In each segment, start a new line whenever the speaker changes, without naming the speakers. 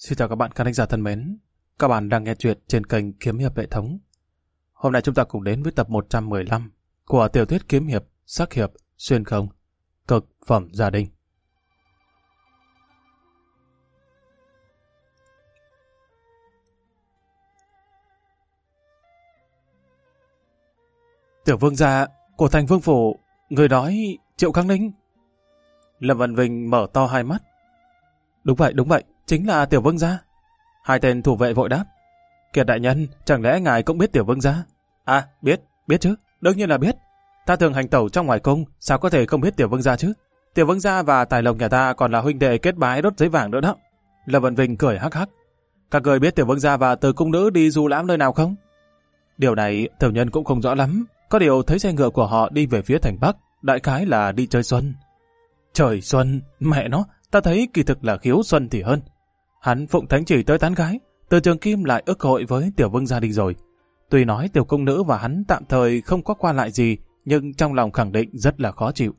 Xin chào các bạn khán giả thân mến. Các bạn đang nghe chuyện trên kênh Kiếm Hiệp Hệ Thống. Hôm nay chúng ta cùng đến với tập 115 của tiểu thuyết kiếm hiệp, sắc hiệp, xuyên không, cực phẩm gia đình. Tiểu vương gia của thành vương phủ, người nói Triệu Khang Ninh. Lâm Văn Vinh mở to hai mắt. Đúng vậy, chính là tiểu vương gia. Hai tên thủ vệ vội đáp. Kiệt đại nhân, chẳng lẽ ngài cũng biết tiểu vương gia? À, biết chứ, đương nhiên là biết. Ta thường hành tẩu trong ngoài cung, sao có thể không biết tiểu vương gia chứ? Tiểu vương gia và tài lộc nhà ta còn là huynh đệ kết bái đốt giấy vàng nữa đó. Lâm Văn Vinh cười hắc hắc. Các người biết tiểu vương gia và từ cung nữ đi du lãm nơi nào không? Điều này tiểu nhân cũng không rõ lắm. Có điều thấy xe ngựa của họ đi về phía thành Bắc, đại khái là đi chơi xuân. Trời xuân, mẹ nó, ta thấy kỳ thực là khiếu xuân thì hơn. Hắn phụng thánh chỉ tới tán gái, Từ Trường Kim lại ức hội với tiểu vương gia đình rồi. Tuy nói tiểu cung nữ và hắn tạm thời không có qua lại gì, nhưng trong lòng khẳng định rất là khó chịu.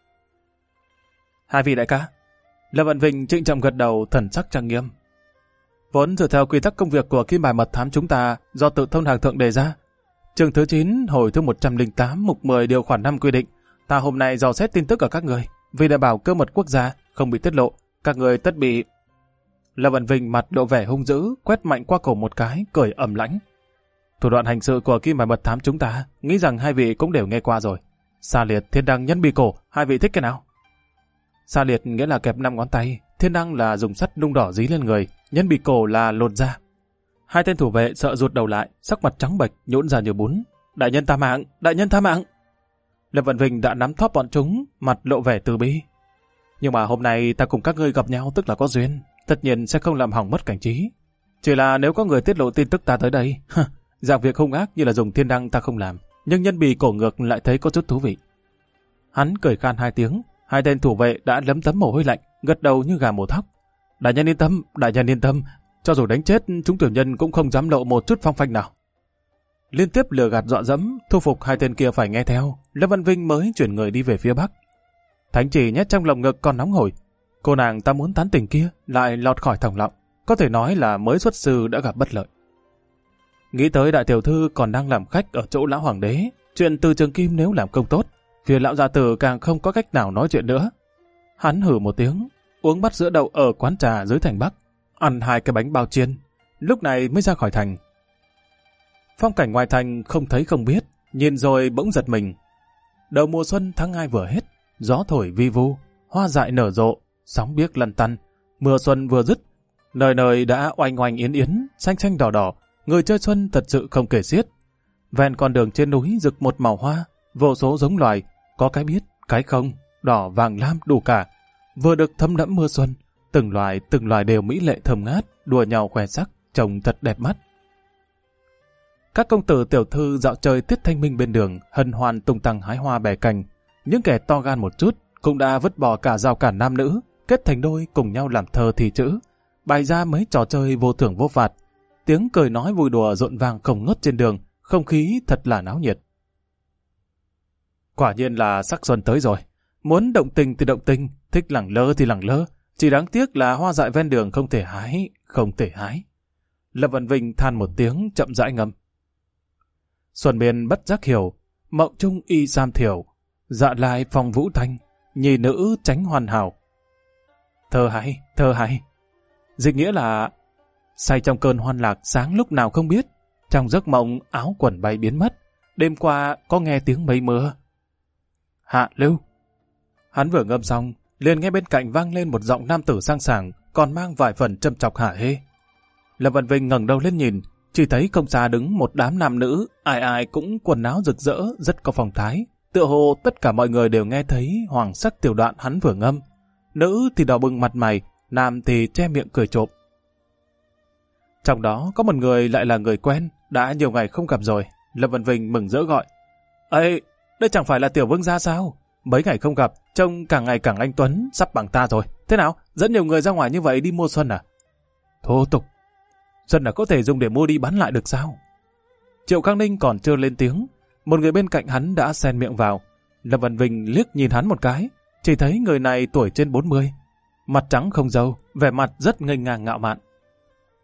Hai vị đại ca. Lâm Văn Vinh trịnh trọng gật đầu, thần sắc trang nghiêm. Vốn dựa theo quy tắc công việc của Kim Bài Mật Thám chúng ta do tự thông hàng thượng đề ra. Chương thứ 9, hồi thứ 108, mục 10 điều khoản 5 quy định, ta hôm nay dò xét tin tức ở các người, vì đảm bảo cơ mật quốc gia không bị tiết lộ, các người tất bị. Lâm Văn Vinh mặt lộ vẻ hung dữ, quét mạnh qua cổ một cái, cười ầm lãnh. Thủ đoạn hành sự của Kim Bài Mật Thám chúng ta, nghĩ rằng hai vị cũng đều nghe qua rồi. Sa liệt, thiên đăng, nhân bì cổ, hai vị thích cái nào? Sa liệt nghĩa là kẹp 5 ngón tay, thiên đăng là dùng sắt nung đỏ dí lên người, nhân bì cổ là lột da. Hai tên thủ vệ sợ rụt đầu lại, sắc mặt trắng bệch, nhũn ra như bún. Đại nhân tha mạng, đại nhân tha mạng. Lâm Văn Vinh đã nắm thóp bọn chúng, mặt lộ vẻ từ bi. Nhưng mà hôm nay ta cùng các ngươi gặp nhau tức là có duyên, tất nhiên sẽ không làm hỏng mất cảnh trí. Chỉ là nếu có người tiết lộ tin tức ta tới đây, dạng việc hung ác như là dùng thiên đăng ta không làm, nhưng nhân bì cổ ngược lại thấy có chút thú vị. Hắn cười khan hai tiếng, hai tên thủ vệ đã lấm tấm mồ hôi lạnh, gật đầu như gà mổ thóc. Đại nhân yên tâm, cho dù đánh chết chúng tiểu nhân cũng không dám lộ một chút phong phanh nào. Liên tiếp lừa gạt dọa dẫm, thu phục hai tên kia phải nghe theo, Lâm Văn Vinh mới chuyển người đi về phía Bắc. Thánh chỉ nhét trong lồng ngực còn nóng hổi. Cô nàng ta muốn tán tỉnh kia lại lọt khỏi thòng lọng, có thể nói là mới xuất sư đã gặp bất lợi. Nghĩ tới đại tiểu thư còn đang làm khách ở chỗ lão hoàng đế, chuyện Từ Trường Kim nếu làm công tốt, phía lão gia tử càng không có cách nào nói chuyện nữa. Hắn hử một tiếng, uống bát sữa đậu ở quán trà dưới thành Bắc, ăn 2 cái bánh bao chiên, lúc này mới ra khỏi thành. Phong cảnh ngoài thành không thấy không biết, nhìn rồi bỗng giật mình. Đầu mùa xuân tháng 2 vừa hết, gió thổi vi vu, hoa dại nở rộ, sóng biếc lăn tăn, mưa xuân vừa dứt, nơi nơi đã oanh oanh yến yến, xanh xanh đỏ đỏ, người chơi xuân thật sự không kể xiết. Ven con đường trên núi rực một màu hoa, vô số giống loài, có cái biết, cái không, đỏ vàng lam đủ cả, vừa được thấm đẫm mưa xuân, từng loài đều mỹ lệ thơm ngát, đùa nhau khoe sắc, trông thật đẹp mắt. Các công tử tiểu thư dạo chơi tiết thanh minh bên đường, hân hoan tung tăng hái hoa bẻ cành. Những kẻ to gan một chút cũng đã vứt bỏ cả rào cản nam nữ, kết thành đôi cùng nhau làm thơ thì chữ, bày ra mấy trò chơi vô thưởng vô phạt. Tiếng cười nói vui đùa rộn vàng không ngớt trên đường, không khí thật là náo nhiệt. Quả nhiên là sắc xuân tới rồi. Muốn động tình thì động tình, thích lẳng lơ thì lẳng lơ. Chỉ đáng tiếc là hoa dại ven đường không thể hái. Lâm Văn Vinh than một tiếng chậm rãi ngâm. Xuân biên bất giác hiểu, mộng trung y sam thiểu, dạ lai phong vũ thanh, nhì nữ tránh hoàn hảo. Thơ hay. Dịch nghĩa là say trong cơn hoan lạc sáng lúc nào không biết, trong giấc mộng áo quần bay biến mất, đêm qua có nghe tiếng mây mưa. Hạ lưu. Hắn vừa ngâm xong, liền nghe bên cạnh vang lên một giọng nam tử sang sảng, còn mang vài phần châm chọc hả hê. Lâm Văn Vinh ngẩng đầu lên nhìn, chỉ thấy không xa đứng một đám nam nữ, ai cũng quần áo rực rỡ, rất có phong thái. Tựa hồ tất cả mọi người đều nghe thấy hoàng sắc tiểu đoạn hắn vừa ngâm. Nữ thì đỏ bừng mặt mày, nam thì che miệng cười trộm. Trong đó có một người lại là người quen, đã nhiều ngày không gặp rồi. Lâm Văn Vinh mừng rỡ gọi. Ê, đây chẳng phải là tiểu vương gia sao? Mấy ngày không gặp, trông càng ngày càng anh tuấn, sắp bằng ta rồi. Thế nào, dẫn nhiều người ra ngoài như vậy đi mua xuân à? Thô tục. Xuân là có thể dùng để mua đi bán lại được sao? Triệu Khang Ninh còn chưa lên tiếng, một người bên cạnh hắn đã xen miệng vào. Lâm Văn Vinh liếc nhìn hắn một cái, chỉ thấy người này tuổi trên 40, mặt trắng không râu, vẻ mặt rất ngây ngang ngạo mạn.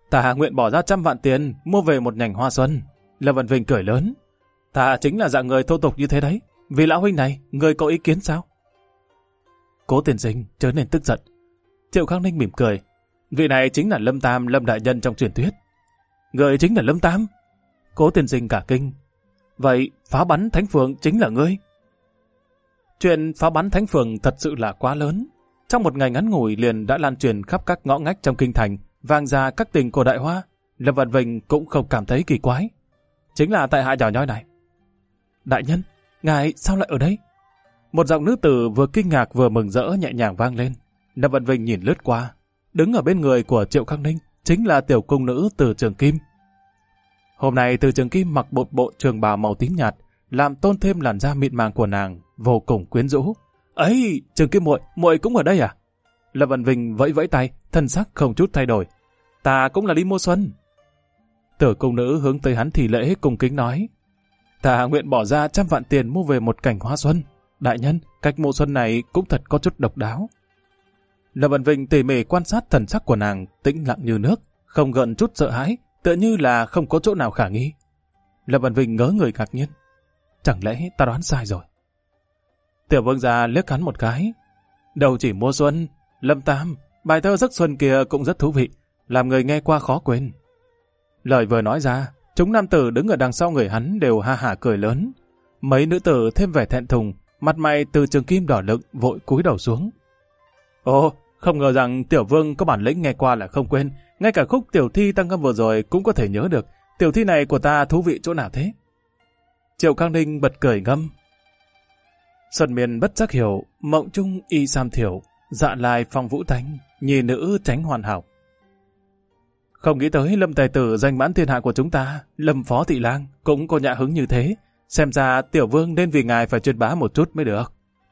Ta nguyện bỏ ra 100 vạn tiền mua về một nhành hoa xuân. Lâm Văn Vinh cười lớn. Ta chính là dạng người thô tục như thế đấy. Vì lão huynh này, người có ý kiến sao? Cố tiên sinh chớ nên tức giận. Triệu Khang Ninh mỉm cười. Vị này chính là Lâm Tam, Lâm đại nhân trong truyền thuyết. Người chính là Lâm Tam? Cố tiên sinh cả kinh. Vậy phá bắn Thánh Phường chính là ngươi? Chuyện phá bắn Thánh Phường thật sự là quá lớn. Trong một ngày ngắn ngủi liền đã lan truyền khắp các ngõ ngách trong kinh thành, vang ra các tỉnh cổ đại hoa. Lâm Văn Vinh cũng không cảm thấy kỳ quái. Chính là tại hạ nhỏ nhoi này. Đại nhân, ngài sao lại ở đây? Một giọng nữ tử vừa kinh ngạc vừa mừng rỡ nhẹ nhàng vang lên. Lâm Văn Vinh nhìn lướt qua. Đứng ở bên người của Triệu Khang Ninh chính là tiểu cung nữ Từ Trường Kim. Hôm nay Từ Trường Kim mặc một bộ trường bào màu tím nhạt, làm tôn thêm làn da mịn màng của nàng, vô cùng quyến rũ. Ấy, Trường Kim muội cũng ở đây à? Lâm Văn Vinh vẫy vẫy tay, thân sắc không chút thay đổi. Ta cũng là đi mua xuân. Tử cung nữ hướng tới hắn thì lễ cung kính nói. Ta nguyện bỏ ra 100 vạn tiền mua về một cành hoa xuân. Đại nhân, cách mua xuân này cũng thật có chút độc đáo. Lâm Văn Vinh tỉ mỉ quan sát thần sắc của nàng, tĩnh lặng như nước, không gợn chút sợ hãi, tựa như là không có chỗ nào khả nghi. Lâm Văn Vinh ngớ người ngạc nhiên. Chẳng lẽ ta đoán sai rồi? Tiểu vương gia liếc hắn một cái. Đâu chỉ mua xuân, Lâm Tam, bài thơ giấc xuân kia cũng rất thú vị, làm người nghe qua khó quên. Lời vừa nói ra, chúng nam tử đứng ở đằng sau người hắn đều ha hả cười lớn. Mấy nữ tử thêm vẻ thẹn thùng, mặt mày Từ Trường Kim đỏ lựng vội cúi đầu xuống. Ồ, không ngờ rằng tiểu vương có bản lĩnh nghe qua là không quên, ngay cả khúc tiểu thi tăng ngâm vừa rồi cũng có thể nhớ được. Tiểu thi này của ta thú vị chỗ nào thế? Triệu Khang Ninh bật cười ngâm. Xuân miền bất giác hiểu, mộng trung y sam thiểu, dạ lai phong vũ thánh, nhi nữ tránh hoàn hảo. Không nghĩ tới Lâm tài tử danh mãn thiên hạ của chúng ta, Lâm phó thị lang cũng có nhã hứng như thế. Xem ra tiểu vương nên vì ngài phải truyền bá một chút mới được.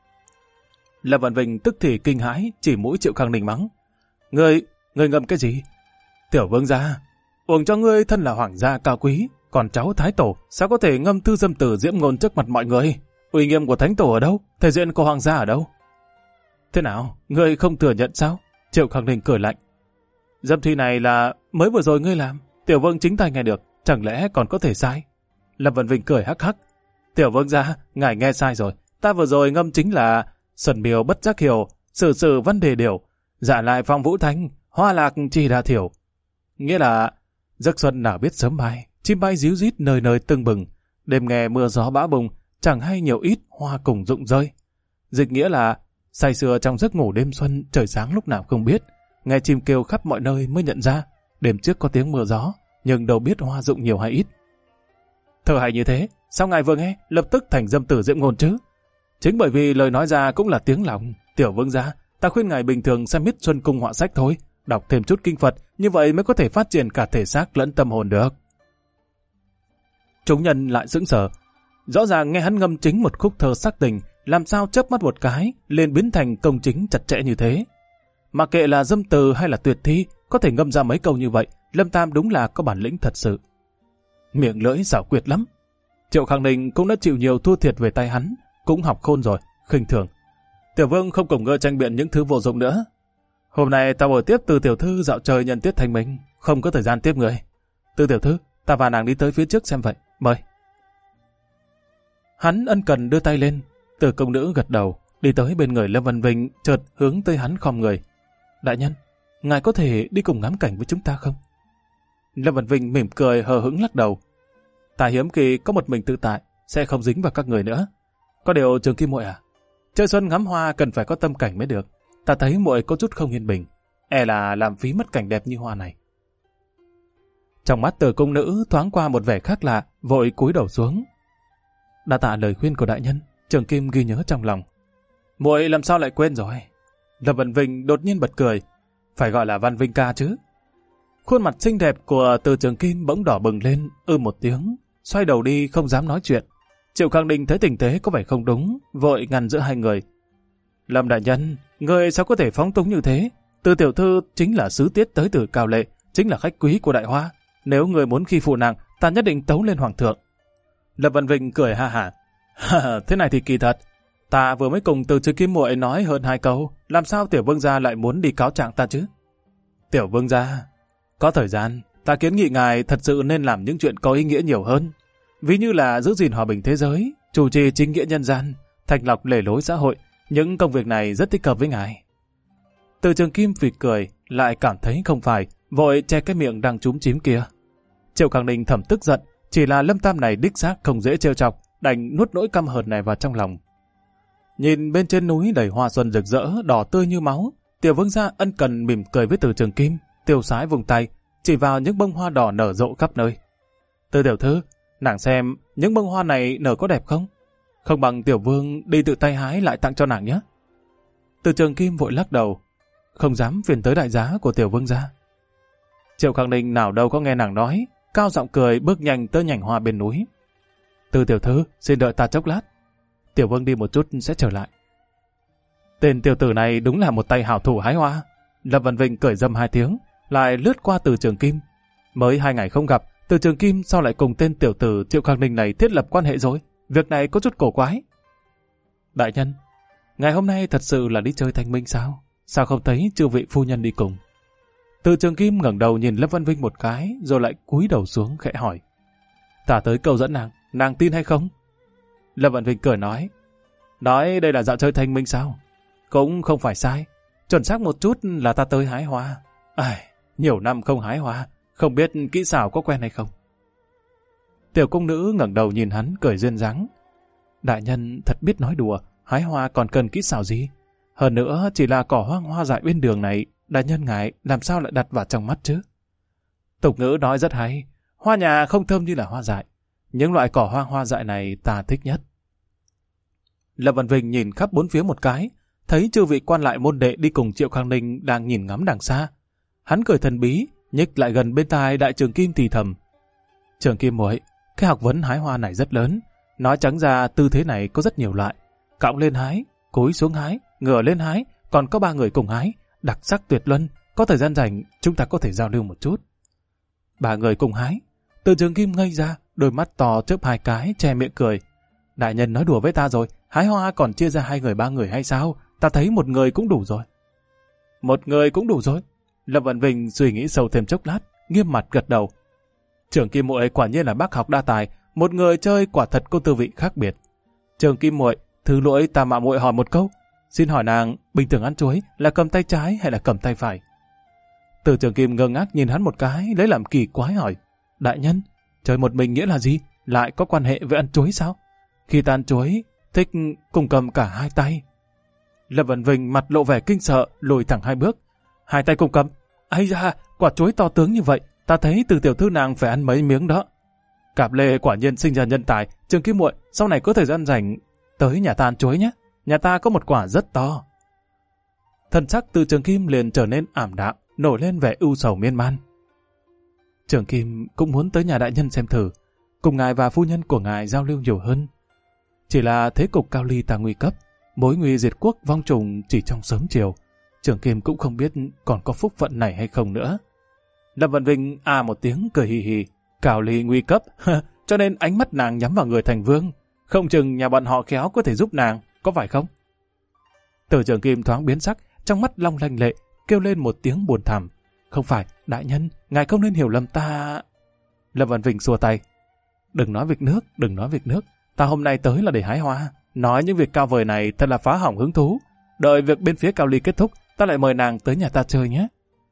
Lâm Văn Vinh tức thì kinh hãi, chỉ mũi Triệu Khang Ninh mắng. Ngươi ngâm cái gì? Tiểu vương gia, uổng cho ngươi thân là hoàng gia cao quý, còn cháu thái tổ sao có thể ngâm thư dâm tử diễm ngôn trước mặt mọi người? Uy nghiêm của thánh tổ ở đâu? Thể diện của hoàng gia ở đâu? Thế nào? Ngươi không thừa nhận sao? Triệu Khang Ninh cười lạnh. Dâm thi này là mới vừa rồi ngươi làm, tiểu vương chính tay nghe được, chẳng lẽ còn có thể sai? Lâm Văn Vinh cười hắc hắc. Tiểu vương gia, ngài nghe sai rồi, ta vừa rồi ngâm chính là xuân miều bất giác hiểu, sử sử văn đề điều, dạ lại phong vũ thánh, hoa lạc chi đa thiểu. Nghĩa là giấc xuân nào biết sớm bay, chim bay ríu rít nơi nơi tưng bừng, đêm nghe mưa gió bão bùng, chẳng hay nhiều ít hoa cùng rụng rơi. Dịch nghĩa là say sưa trong giấc ngủ đêm xuân, trời sáng lúc nào không biết, nghe chim kêu khắp mọi nơi mới nhận ra đêm trước có tiếng mưa gió, nhưng đâu biết hoa rụng nhiều hay ít. Thơ hay như thế, sao ngài vừa nghe lập tức thành dâm tử diễm ngôn chứ? Chính bởi vì lời nói ra cũng là tiếng lòng. Tiểu vương gia, ta khuyên ngài bình thường xem hết Xuân Cung họa sách thôi, đọc thêm chút kinh Phật, như vậy mới có thể phát triển cả thể xác lẫn tâm hồn được. Chúng nhân lại sững sờ. Rõ ràng nghe hắn ngâm chính một khúc thơ sắc tình, làm sao chớp mắt một cái liền biến thành công chính chặt chẽ như thế. Mà kệ là dâm từ hay là tuyệt thi, có thể ngâm ra mấy câu như vậy, Lâm Tam đúng là có bản lĩnh thật sự. Miệng lưỡi xảo quyệt lắm. Triệu Khang Ninh cũng đã chịu nhiều thua thiệt về tay hắn, cũng học khôn rồi, khinh thường. Tiểu vương không cùng ngơ tranh biện những thứ vô dụng nữa. Hôm nay ta buổi tiếp Từ tiểu thư dạo chơi nhân tiết thanh minh, không có thời gian tiếp người. Từ tiểu thư, ta và nàng đi tới phía trước xem vậy, mời. Hắn ân cần đưa tay lên, Từ công nữ gật đầu, đi tới bên người Lâm Văn Vinh, chợt hướng tới hắn khom người. Đại nhân, ngài có thể đi cùng ngắm cảnh với chúng ta không? Lâm Văn Vinh mỉm cười hờ hững lắc đầu. Ta hiếm khi có một mình tự tại, sẽ không dính vào các người nữa. Có điều Trường Kim muội à, chơi xuân ngắm hoa cần phải có tâm cảnh mới được. Ta thấy muội có chút không yên bình, e là làm phí mất cảnh đẹp như hoa này. Trong mắt Từ cung nữ thoáng qua một vẻ khác lạ, vội cúi đầu xuống. Đa tạ lời khuyên của đại nhân, Trường Kim ghi nhớ trong lòng. Muội làm sao lại quên rồi? Lâm Văn Vinh đột nhiên bật cười. Phải gọi là Văn Vinh ca chứ. Khuôn mặt xinh đẹp của Từ Trường Kim bỗng đỏ bừng lên, một tiếng, xoay đầu đi không dám nói chuyện. Triệu Khang Ninh thấy tình thế có vẻ không đúng, vội ngăn giữa hai người. Lâm đại nhân, người sao có thể phóng túng như thế? Từ tiểu thư chính là sứ tiết tới từ Cao Lệ, chính là khách quý của Đại Hoa. Nếu người muốn khi phụ nàng, ta nhất định tấu lên hoàng thượng. Lâm Văn Vinh cười ha hả. Thế này thì kỳ thật. Ta vừa mới cùng Từ Trường Kim muội nói hơn 2 câu, làm sao tiểu vương gia lại muốn đi cáo trạng ta chứ? Tiểu vương gia, Có thời gian, ta kiến nghị ngài thật sự nên làm những chuyện có ý nghĩa nhiều hơn. Ví như là giữ gìn hòa bình thế giới, chủ trì chính nghĩa nhân gian, thanh lọc lề lối xã hội. Những công việc này rất thích hợp với ngài. Từ Trường Kim phì cười, lại cảm thấy không phải, vội che cái miệng đang chúm chím kia. Triệu Khang Ninh thầm tức giận, chỉ là Lâm Tam này đích xác không dễ trêu chọc, đành nuốt nỗi căm hờn này vào trong lòng. Nhìn bên trên núi đầy hoa xuân rực rỡ, đỏ tươi như máu, Tiểu Vương gia ân cần mỉm cười với Từ Trường Kim, tiêu sái vùng tay, chỉ vào những bông hoa đỏ nở rộ khắp nơi. Từ tiểu thư, nàng xem những bông hoa này nở có đẹp không? Không bằng tiểu vương đi tự tay hái lại tặng cho nàng nhé. Từ Trường Kim vội lắc đầu, không dám phiền tới đại giá của Tiểu Vương gia. Triệu Khang Ninh nào đâu có nghe nàng nói, cao giọng cười bước nhanh tới nhành hoa bên núi. Từ tiểu thư, xin đợi ta chốc lát. Tiểu Vương đi một chút sẽ trở lại. Tên tiểu tử này đúng là một tay hảo thủ hái hoa. Lâm Văn Vinh cười dâm 2 tiếng, lại lướt qua Từ Trường Kim. Mới 2 ngày không gặp, Từ Trường Kim sao lại cùng tên tiểu tử Triệu Khang Ninh này thiết lập quan hệ rồi? Việc này có chút cổ quái. Đại nhân, ngày hôm nay thật sự là đi chơi thanh minh sao? Sao không thấy chư vị phu nhân đi cùng? Từ Trường Kim ngẩng đầu nhìn Lâm Văn Vinh một cái, rồi lại cúi đầu xuống khẽ hỏi. Ta tới cầu dẫn nàng tin hay không? Lâm Văn Vinh cười nói đây là dạo chơi thanh minh sao? Cũng không phải sai, chuẩn xác một chút là ta tới hái hoa. Nhiều năm không hái hoa, không biết kỹ xảo có quen hay không? Tiểu công nữ ngẩng đầu nhìn hắn cười duyên dáng. Đại nhân thật biết nói đùa, hái hoa còn cần kỹ xảo gì? Hơn nữa chỉ là cỏ hoang hoa dại bên đường này, đại nhân ngài làm sao lại đặt vào trong mắt chứ? Tục ngữ nói rất hay, hoa nhà không thơm như là hoa dại. Những loại cỏ hoang hoa dại này ta thích nhất. Lâm Văn Vinh nhìn khắp bốn phía một cái, thấy chư vị quan lại môn đệ đi cùng Triệu Khang Ninh đang nhìn ngắm đằng xa. Hắn cười thần bí, nhích lại gần bên tai Đại Trường Kim thì thầm. Trường Kim muội, cái học vấn hái hoa này rất lớn. Nói trắng ra tư thế này có rất nhiều loại. Cõng lên hái, cúi xuống hái, ngửa lên hái, còn có 3 người cùng hái, đặc sắc tuyệt luân. Có thời gian rảnh, chúng ta có thể giao lưu một chút. 3 người cùng hái. Từ Trường Kim ngây ra, đôi mắt to chớp 2 cái, che miệng cười. Đại nhân nói đùa với ta rồi, hái hoa còn chia ra 2 người 3 người hay sao? Ta thấy 1 người cũng đủ rồi. 1 người cũng đủ rồi. Lâm Văn Vinh suy nghĩ sâu thêm chốc lát, nghiêm mặt gật đầu. Trường Kim muội quả nhiên là bác học đa tài, 1 người chơi quả thật có tư vị khác biệt. Trường Kim muội, thứ lỗi ta mạo muội hỏi một câu, xin hỏi nàng bình thường ăn chuối là cầm tay trái hay là cầm tay phải? Từ Trường Kim ngơ ngác nhìn hắn một cái, lấy làm kỳ quái hỏi. Đại nhân, chơi một mình nghĩa là gì? Lại có quan hệ với ăn chuối sao? Khi ta ăn chuối, thích cùng cầm cả 2 tay. Lâm Văn Vinh mặt lộ vẻ kinh sợ, lùi thẳng 2 bước. 2 tay cùng cầm? Ây da, quả chuối to tướng như vậy, ta thấy Từ tiểu thư nàng phải ăn mấy miếng đó. Cạp Lê quả nhiên sinh ra nhân tài. Trường Kim muội, sau này có thời gian rảnh tới nhà ta ăn chuối nhé. Nhà ta có một quả rất to. Thần sắc Từ Trường Kim liền trở nên ảm đạm, nổi lên vẻ ưu sầu miên man. Trường Kim cũng muốn tới nhà đại nhân xem thử, cùng ngài và phu nhân của ngài giao lưu nhiều hơn. Chỉ là thế cục Cao Ly ta nguy cấp, mối nguy diệt quốc vong trùng chỉ trong sớm chiều. Trường Kim cũng không biết còn có phúc phận này hay không nữa. Lâm Văn Vinh một tiếng cười hì hì. Cao Ly nguy cấp, cho nên ánh mắt nàng nhắm vào người thành vương. Không chừng nhà bọn họ khéo có thể giúp nàng, có phải không? Từ Trường Kim thoáng biến sắc, trong mắt long lanh lệ, kêu lên một tiếng buồn thảm. Không phải, đại nhân, ngài không nên hiểu lầm ta. Lâm Văn Vinh xua tay. Đừng nói việc nước, đừng nói việc nước. Ta hôm nay tới là để hái hoa. Nói những việc cao vời này thật là phá hỏng hứng thú. Đợi việc bên phía Cao Ly kết thúc, ta lại mời nàng tới nhà ta chơi nhé.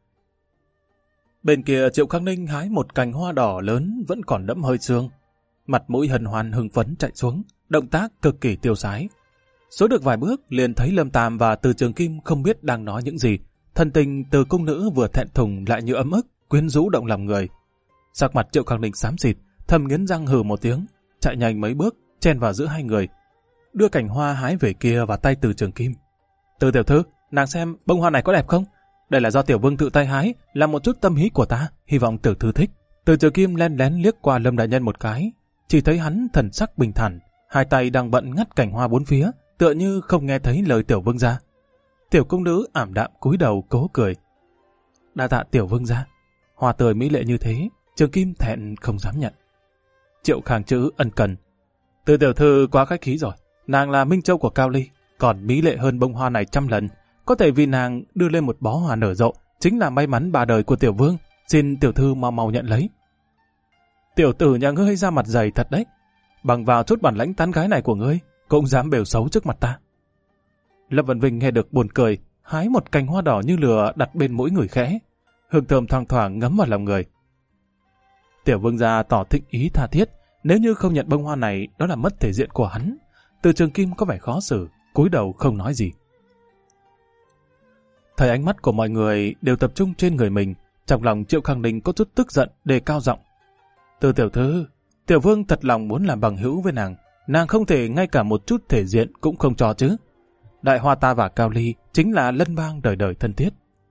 Bên kia Triệu Khang Ninh hái một cành hoa đỏ lớn vẫn còn đẫm hơi sương. Mặt mũi hân hoan hưng phấn chạy xuống, động tác cực kỳ tiêu sái. Số được vài bước liền thấy Lâm Tam và Từ Trường Kim không biết đang nói những gì. Thân tình Từ cung nữ vừa thẹn thùng lại như ấm ức, quyến rũ động lòng người. Sắc mặt Triệu Khang Ninh xám xịt, thầm nghiến răng hừ một tiếng, chạy nhanh mấy bước, chen vào giữa 2 người, đưa cành hoa hái về kia vào tay Từ Trường Kim. Từ tiểu thư, nàng xem bông hoa này có đẹp không? Đây là do tiểu vương tự tay hái, là một chút tâm ý của ta, hy vọng tiểu thư thích. Từ Trường Kim lén lén liếc qua Lâm đại nhân một cái, chỉ thấy hắn thần sắc bình thản, 2 tay đang bận ngắt cành hoa 4 phía, tựa như không nghe thấy lời tiểu vương gia. Tiểu công nữ ảm đạm cúi đầu cố cười. Đa tạ tiểu vương gia. Hoa tươi mỹ lệ như thế, Trường Kim thẹn không dám nhận. Triệu Khang chữ ân cần. Từ tiểu thư quá khách khí rồi, nàng là Minh Châu của Cao Ly, còn mỹ lệ hơn bông hoa này 100 lần. Có thể vì nàng đưa lên một bó hoa nở rộ, chính là may mắn 3 đời của tiểu vương, xin tiểu thư mau mau nhận lấy. Tiểu tử nhà ngươi ra mặt dày thật đấy, bằng vào chút bản lãnh tán gái này của ngươi, cũng dám bêu xấu trước mặt ta. Lâm Vân Vinh nghe được buồn cười, hái một cành hoa đỏ như lửa đặt bên mũi người khẽ, hương thơm thoang thoảng ngấm vào lòng người. Tiểu vương gia tỏ thịnh ý tha thiết, nếu như không nhận bông hoa này, đó là mất thể diện của hắn. Từ Trường Kim có vẻ khó xử, cúi đầu không nói gì. Thấy ánh mắt của mọi người đều tập trung trên người mình, trong lòng Triệu Khang Ninh có chút tức giận, đề cao giọng. Từ tiểu thư, tiểu vương thật lòng muốn làm bằng hữu với nàng không thể ngay cả một chút thể diện cũng không cho chứ. Đại hoa ta và Cao Ly chính là lân bang đời đời thân thiết.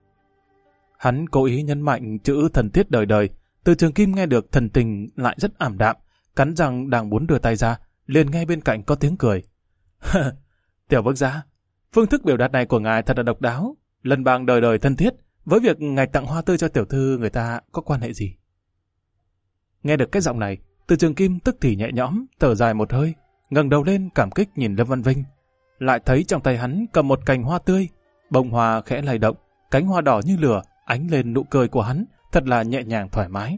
Hắn cố ý nhấn mạnh chữ thân thiết đời đời. Từ Trường Kim nghe được thần tình lại rất ảm đạm, cắn răng đang muốn đưa tay ra, liền nghe bên cạnh có tiếng cười. Tiểu vương gia, phương thức biểu đạt này của ngài thật là độc đáo. Lân bang đời đời thân thiết, với việc ngài tặng hoa tươi cho tiểu thư người ta có quan hệ gì? Nghe được cái giọng này, Từ Trường Kim tức thì nhẹ nhõm, thở dài một hơi, ngẩng đầu lên cảm kích nhìn Lâm Văn Vinh, lại thấy trong tay hắn cầm một cành hoa tươi, bông hoa khẽ lay động, cánh hoa đỏ như lửa ánh lên nụ cười của hắn, thật là nhẹ nhàng thoải mái.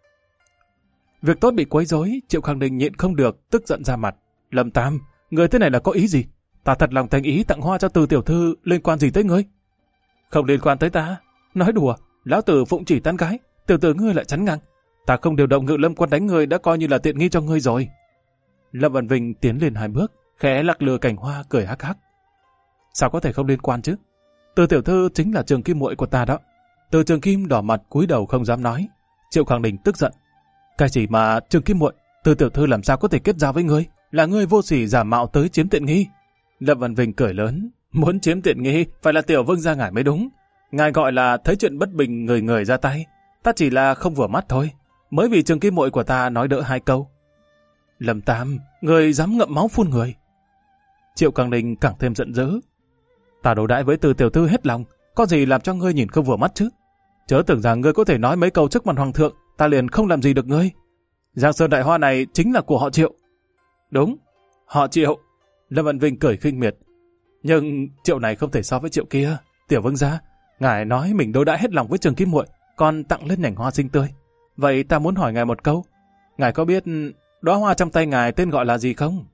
Việc tốt bị quấy rối, Triệu Khang Ninh nhịn không được, tức giận ra mặt. Lâm Tam, người thế này là có ý gì? Ta thật lòng thành ý tặng hoa cho Từ tiểu thư, liên quan gì tới ngươi? Không liên quan tới ta. Nói đùa, lão tử phụng chỉ tán gái, tiểu tử ngươi lại chắn ngang. Ta không điều động Ngự Lâm quân đánh ngươi đã coi như là tiện nghi cho ngươi rồi. Lâm Văn Vinh tiến lên 2 bước, khẽ lắc lừa cành hoa cười hắc hắc. Sao có thể không liên quan chứ? Từ tiểu thư chính là Trường Kim muội của ta đó. Từ Trường Kim đỏ mặt cúi đầu không dám nói. Triệu Khang Ninh tức giận. Cái gì mà Trường Kim muội? Từ tiểu thư làm sao có thể kết giao với ngươi? Là ngươi vô sỉ giả mạo tới chiếm tiện nghi. Lâm Văn Vinh cười lớn. Muốn chiếm tiện nghi phải là tiểu vương gia ngài mới đúng. Ngài gọi là thấy chuyện bất bình người người ra tay. Ta chỉ là không vừa mắt thôi. Mới vì Trường Kim muội của ta nói đỡ 2 câu. Lâm Tam, người dám ngậm máu phun người. Triệu Khang Ninh càng thêm giận dữ. Ta đối đãi với Từ tiểu thư hết lòng, có gì làm cho ngươi nhìn không vừa mắt chứ? Chớ tưởng rằng ngươi có thể nói mấy câu trước mặt hoàng thượng, ta liền không làm gì được ngươi. Giang Sơn đại hoa này chính là của họ Triệu. Đúng, họ Triệu. Lâm Văn Vinh cười khinh miệt. Nhưng Triệu này không thể so với Triệu kia. Tiểu vương gia, ngài nói mình đối đãi hết lòng với Trường Kim muội, còn tặng lên nhành hoa xinh tươi. Vậy ta muốn hỏi ngài một câu, ngài có biết đóa hoa trong tay ngài tên gọi là gì không?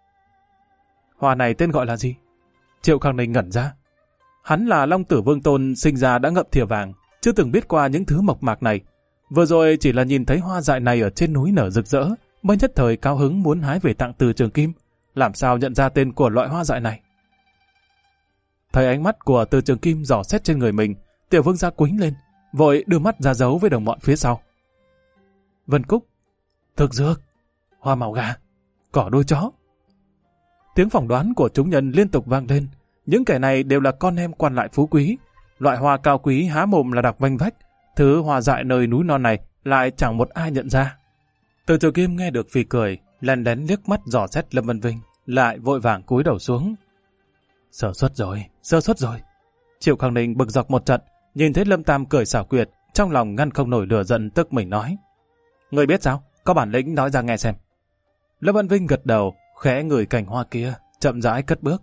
Hoa này tên gọi là gì? Triệu Khang Ninh ngẩn ra. Hắn là Long Tử Vương Tôn sinh ra đã ngậm thìa vàng, chưa từng biết qua những thứ mộc mạc này. Vừa rồi chỉ là nhìn thấy hoa dại này ở trên núi nở rực rỡ, mới nhất thời cao hứng muốn hái về tặng Từ Trường Kim. Làm sao nhận ra tên của loại hoa dại này? Thấy ánh mắt của Từ Trường Kim dò xét trên người mình, tiểu vương gia quýnh lên, vội đưa mắt ra giấu với đồng bọn phía sau. Vân Cúc, thực dược, hoa màu gà, cỏ đuôi chó. Tiếng phỏng đoán của chúng nhân liên tục vang lên. Những kẻ này đều là con em quan lại phú quý. Loại hoa cao quý há mồm là đặc vanh vách. Thứ hoa dại nơi núi non này lại chẳng một ai nhận ra. Từ Trường Kim nghe được phì cười, lén lén liếc mắt dò xét Lâm Văn Vinh, lại vội vàng cúi đầu xuống. Sơ suất rồi. Triệu Khang Ninh bực dọc một trận, nhìn thấy Lâm Tam cười xảo quyệt, trong lòng ngăn không nổi lửa giận, tức mình nói. Ngươi biết sao? Có bản lĩnh nói ra nghe xem. Lâm Văn Vinh gật đầu, khẽ ngửi cành hoa kia, chậm rãi cất bước.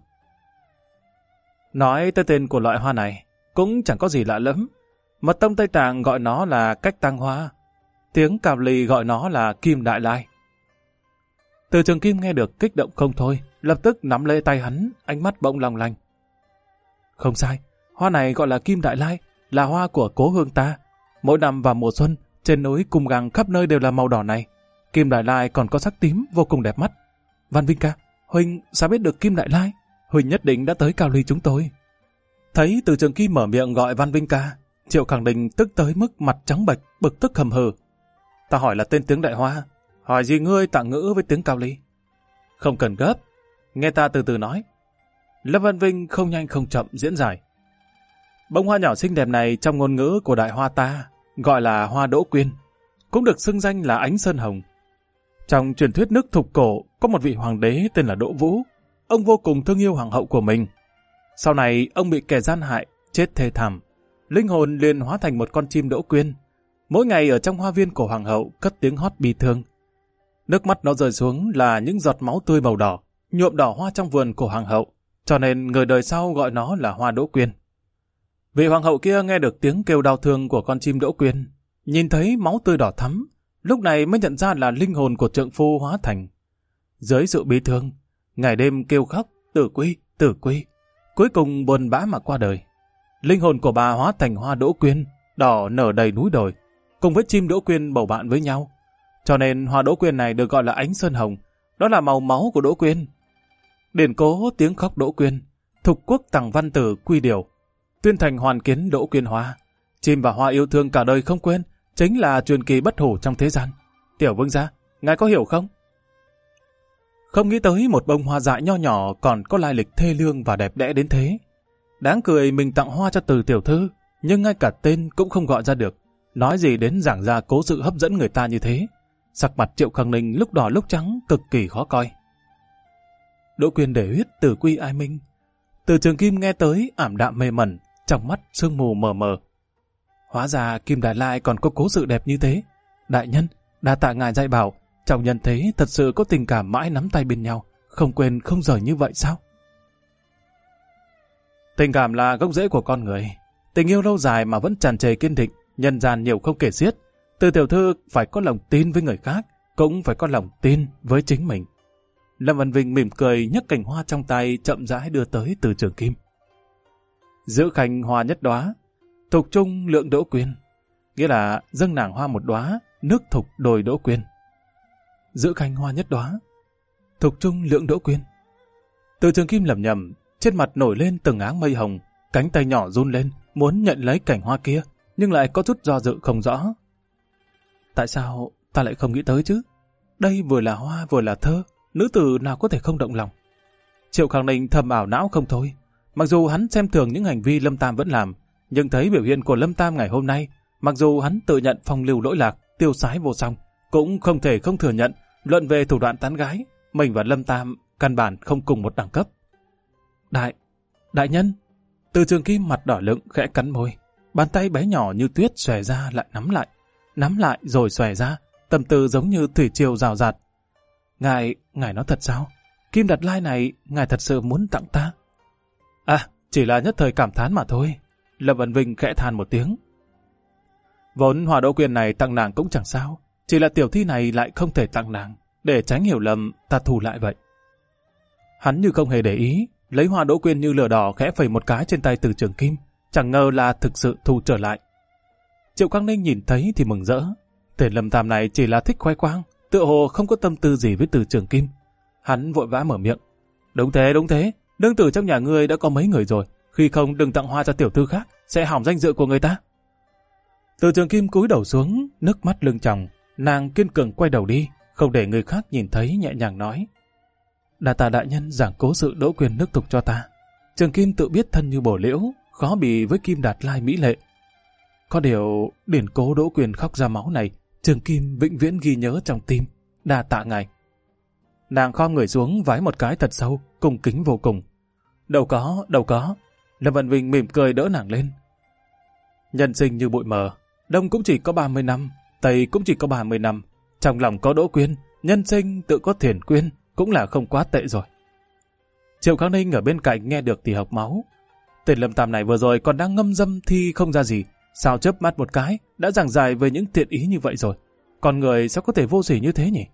Nói tới tên của loại hoa này, cũng chẳng có gì lạ lắm. Mật tông Tây Tạng gọi nó là cách tăng hoa, tiếng Cào Lì gọi nó là kim đại lai. Từ Trường Kim nghe được kích động không thôi, lập tức nắm lấy tay hắn, ánh mắt bỗng long lanh. Không sai, hoa này gọi là kim đại lai, là hoa của cố hương ta. Mỗi năm vào mùa xuân, trên núi cùng gàng khắp nơi đều là màu đỏ này. Kim đại lai còn có sắc tím vô cùng đẹp mắt. Văn Vinh ca, Huỳnh sao biết được kim đại lai? Huỳnh nhất định đã tới Cao Ly chúng tôi. Thấy Từ Trường Kim mở miệng gọi Văn Vinh ca, Triệu Khang Ninh tức tới mức mặt trắng bệch, bực tức hầm hừ. Ta hỏi là tên tiếng đại hoa, hỏi gì ngươi tạng ngữ với tiếng Cao Ly? Không cần gấp, nghe ta từ từ nói. Lâm Văn Vinh không nhanh không chậm diễn giải. Bông hoa nhỏ xinh đẹp này trong ngôn ngữ của đại hoa ta gọi là hoa đỗ quyên, cũng được xưng danh là ánh sơn hồng. Trong truyền thuyết nước Thục cổ có một vị hoàng đế tên là Đỗ Vũ. Ông vô cùng thương yêu hoàng hậu của mình. Sau này ông bị kẻ gian hại, chết thê thảm. Linh hồn liền hóa thành một con chim đỗ quyên. Mỗi ngày ở trong hoa viên của hoàng hậu cất tiếng hót bi thương. Nước mắt nó rơi xuống là những giọt máu tươi màu đỏ, nhuộm đỏ hoa trong vườn của hoàng hậu, cho nên người đời sau gọi nó là hoa đỗ quyên. Vị hoàng hậu kia nghe được tiếng kêu đau thương của con chim đỗ quyên, Nhìn thấy máu tươi đỏ thắm, lúc này mới nhận ra là linh hồn của trượng phu hóa thành. Dưới sự bi thương, ngày đêm kêu khóc, tử quy, cuối cùng buồn bã mà qua đời. Linh hồn của bà hóa thành hoa đỗ quyên, đỏ nở đầy núi đồi, cùng với chim đỗ quyên bầu bạn với nhau. Cho nên hoa đỗ quyên này được gọi là ánh sơn hồng, đó là màu máu của đỗ quyên. Điển cố tiếng khóc đỗ quyên, thục quốc tằng văn tử quy điều, tuyên thành hoàn kiến đỗ quyên hoa. Chim và hoa yêu thương cả đời không quên, chính là truyền kỳ bất hủ trong thế gian. Tiểu vương gia, ngài có hiểu không? Không nghĩ tới một bông hoa dại nho nhỏ còn có lai lịch thê lương và đẹp đẽ đến thế. Đáng cười mình tặng hoa cho Từ tiểu thư, nhưng ngay cả tên cũng không gọi ra được. Nói gì đến giảng ra cố sự hấp dẫn người ta như thế. Sắc mặt Triệu Khang Ninh lúc đỏ lúc trắng cực kỳ khó coi. Đỗ quyên để huyết tử quy ai minh. Từ Trường Kim nghe tới ảm đạm mê mẩn, trong mắt sương mù mờ mờ. Hóa ra Kim Đại Lai còn có cố sự đẹp như thế. Đại nhân, đa tạ ngài dạy bảo, trong nhân thế thật sự có tình cảm mãi nắm tay bên nhau, không quên không rời như vậy sao? Tình cảm là gốc rễ của con người. Tình yêu lâu dài mà vẫn tràn trề kiên định, nhân gian nhiều không kể xiết. Từ tiểu thư phải có lòng tin với người khác, cũng phải có lòng tin với chính mình. Lâm Văn Vinh mỉm cười nhấc cành hoa trong tay chậm rãi đưa tới Từ Trường Kim. Giữ khanh hoa nhất đóa, thục trung lượng đỗ quyên, nghĩa là dâng nàng hoa một đóa, nước thục đồi đỗ quyên. Giữ khanh hoa nhất đóa, thục trung lượng đỗ quyên. Từ Trường Kim lẩm nhẩm, trên mặt nổi lên từng áng mây hồng, cánh tay nhỏ run lên, muốn nhận lấy cành hoa kia, nhưng lại có chút do dự không rõ. Tại sao ta lại không nghĩ tới chứ? Đây vừa là hoa vừa là thơ, nữ tử nào có thể không động lòng? Triệu Khang Ninh thầm ảo não không thôi. Mặc dù hắn xem thường những hành vi Lâm Tam vẫn làm, nhưng thấy biểu hiện của Lâm Tam ngày hôm nay, mặc dù hắn tự nhận phong lưu lỗi lạc, tiêu sái vô song, cũng không thể không thừa nhận, luận về thủ đoạn tán gái, mình và Lâm Tam căn bản không cùng một đẳng cấp. Đại nhân! Từ Trường Kim mặt đỏ lựng khẽ cắn môi, bàn tay bé nhỏ như tuyết xòe ra lại nắm lại rồi xòe ra, tâm tư giống như thủy triều rào rạt. Ngài nói thật sao? Kim Đạt Lai này ngài thật sự muốn tặng ta? À, chỉ là nhất thời cảm thán mà thôi. Lâm Văn Vinh khẽ than một tiếng. Vốn hoa đỗ quyên này tặng nàng cũng chẳng sao, chỉ là tiểu thi này lại không thể tặng nàng, để tránh hiểu lầm ta thù lại vậy. Hắn như không hề để ý, lấy hoa đỗ quyên như lửa đỏ khẽ phẩy một cái trên tay Từ Trường Kim, chẳng ngờ là thực sự thu trở lại. Triệu Quang Ninh nhìn thấy thì mừng rỡ. Tên Lâm Tam này chỉ là thích khoe quang, tựa hồ không có tâm tư gì với Từ Trường Kim. Hắn vội vã mở miệng. Đúng thế, đương tử trong nhà ngươi đã có mấy người rồi, khi không đừng tặng hoa cho tiểu thư khác, sẽ hỏng danh dự của người ta. Từ Trường Kim cúi đầu xuống, nước mắt lưng tròng, nàng kiên cường quay đầu đi, không để người khác nhìn thấy, nhẹ nhàng nói. Đa tạ đại nhân giảng cố sự đỗ quyên nước thục cho ta. Trường Kim tự biết thân như bổ liễu, khó bì với Kim Đạt Lai mỹ lệ. Có điều, điển cố đỗ quyên khóc ra máu này, Trường Kim vĩnh viễn ghi nhớ trong tim. Đa tạ ngài. Nàng khom người xuống vái một cái thật sâu, cung kính vô cùng. Đâu có. Lâm Văn Vinh mỉm cười đỡ nàng lên. Nhân sinh như bụi mờ, đông cũng chỉ có 30 năm, tây cũng chỉ có 30 năm. Trong lòng có đỗ quyên, nhân sinh tự có thiền quyên, cũng là không quá tệ rồi. Triệu Khang Ninh ở bên cạnh nghe được thì học máu. Tên Lâm Tam này vừa rồi còn đang ngâm dâm thi không ra gì, sao chớp mắt một cái đã giảng giải về những thiện ý như vậy rồi. Con người sao có thể vô sỉ như thế nhỉ?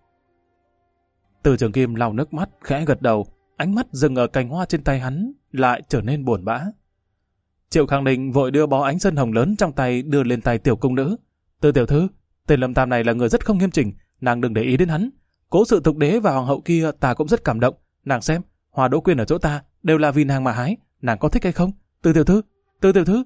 Từ Trường Kim lau nước mắt khẽ gật đầu, ánh mắt dừng ở cành hoa trên tay hắn lại trở nên buồn bã. Triệu Khang Ninh vội đưa bó ánh sơn hồng lớn trong tay đưa lên tay tiểu cung nữ. Từ tiểu thư, tên Lâm Tam này là người rất không nghiêm chỉnh, nàng đừng để ý đến hắn. Cố sự thục đế và hoàng hậu kia ta cũng rất cảm động. Nàng xem, hoa đỗ quyên ở chỗ ta đều là vì nàng mà hái, nàng có thích hay không? Từ tiểu thư.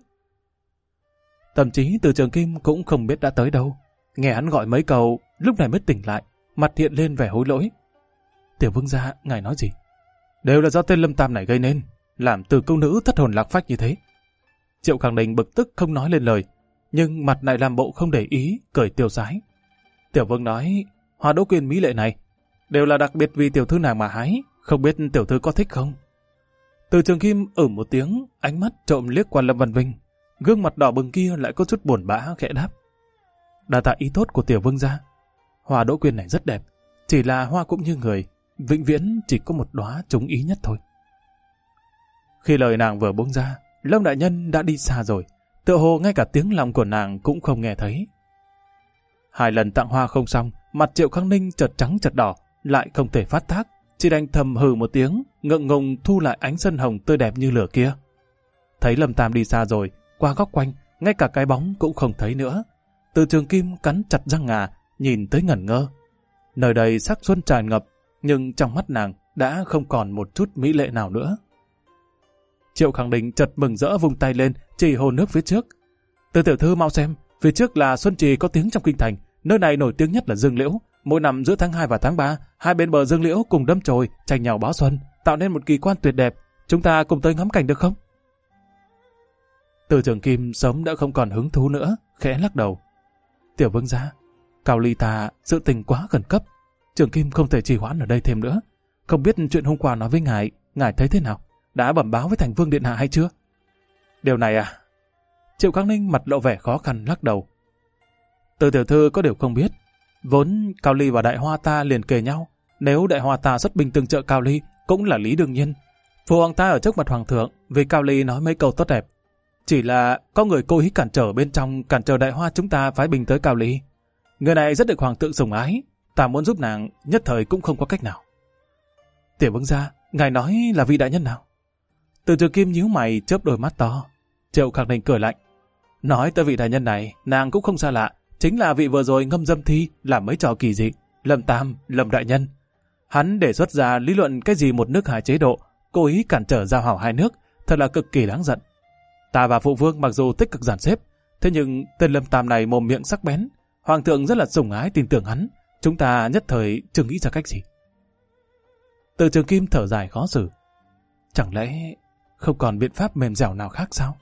Thậm chí Từ Trường Kim cũng không biết đã tới đâu. Nghe hắn gọi mấy câu, lúc này mới tỉnh lại, mặt hiện lên vẻ hối lỗi. Tiểu vương gia, ngài nói gì? Đều là do tên Lâm Tam này gây nên, làm Từ công nữ thất hồn lạc phách như thế. Triệu Khang Ninh bực tức không nói lên lời, nhưng mặt lại làm bộ không để ý, cười tiêu sái. Tiểu vương nói, hoa đỗ quyên mỹ lệ này đều là đặc biệt vì tiểu thư nàng mà hái, không biết tiểu thư có thích không? Từ Trường Kim một tiếng, ánh mắt trộm liếc qua Lâm Văn Vinh, gương mặt đỏ bừng kia lại có chút buồn bã khẽ đáp. Đa tạ ý tốt của tiểu vương gia, hoa đỗ quyên này rất đẹp, chỉ là hoa cũng như người, vĩnh viễn chỉ có một đóa trúng ý nhất thôi. Khi lời nàng vừa buông ra, Lâm đại nhân đã đi xa rồi, tựa hồ ngay cả tiếng lòng của nàng cũng không nghe thấy. 2 lần tặng hoa không xong, mặt Triệu Khang Ninh chợt trắng chợt đỏ, lại không thể phát tác, chỉ đành thầm hừ một tiếng, ngượng ngùng thu lại ánh sân hồng tươi đẹp như lửa kia. Thấy Lâm Tam đi xa rồi, qua góc quanh, ngay cả cái bóng cũng không thấy nữa. Từ Trường Kim cắn chặt răng ngà, nhìn tới ngẩn ngơ. Nơi đây sắc xuân tràn ngập, nhưng trong mắt nàng đã không còn một chút mỹ lệ nào nữa. Triệu Khang Ninh chợt mừng rỡ vung tay lên, chỉ hồ nước phía trước. Từ tiểu thư mau xem, phía trước là Xuân Trì có tiếng trong kinh thành, nơi này nổi tiếng nhất là dương liễu. Mỗi năm giữa tháng 2 và tháng 3, hai bên bờ dương liễu cùng đâm chồi, tranh nhau báo xuân, tạo nên một kỳ quan tuyệt đẹp. Chúng ta cùng tới ngắm cảnh được không? Từ Trường Kim sớm đã không còn hứng thú nữa, khẽ lắc đầu. Tiểu vương gia, Cao Ly ta sự tình quá khẩn cấp, Trường Kim không thể trì hoãn ở đây thêm nữa. Không biết chuyện hôm qua nói với ngài thấy thế nào? Đã bẩm báo với Thành Vương điện hạ hay chưa? Điều này à? Triệu Khang Ninh mặt lộ vẻ khó khăn lắc đầu. Từ tiểu thư có điều không biết, vốn Cao Ly và Đại Hoa ta liền kề nhau, nếu Đại Hoa ta xuất binh tương trợ Cao Ly cũng là lý đương nhiên. Phụ hoàng ta ở trước mặt hoàng thượng vì Cao Ly nói mấy câu tốt đẹp, chỉ là có người cố ý cản trở bên trong, cản trở Đại Hoa chúng ta phái binh tới Cao Ly. Người này rất được hoàng thượng sủng ái, ta muốn giúp nàng nhất thời cũng không có cách nào. Tiểu vương gia, ngài nói là vị đại nhân nào? Từ Trường Kim nhíu mày chớp đôi mắt to. Triệu Khang Ninh cười lạnh. Nói tới vị đại nhân này, nàng cũng không xa lạ, chính là vị vừa rồi ngâm dâm thi làm mấy trò kỳ dị, Lâm Tam, Lâm đại nhân. Hắn đề xuất ra lý luận cái gì một nước hai chế độ, cố ý cản trở giao hảo hai nước, thật là cực kỳ đáng giận. Ta và phụ vương mặc dù tích cực dàn xếp, thế nhưng tên Lâm Tam này mồm miệng sắc bén, hoàng thượng rất là sủng ái tin tưởng hắn, chúng ta nhất thời chưa nghĩ ra cách gì. Từ Trường Kim thở dài khó xử. Chẳng lẽ không còn biện pháp mềm dẻo nào khác sao?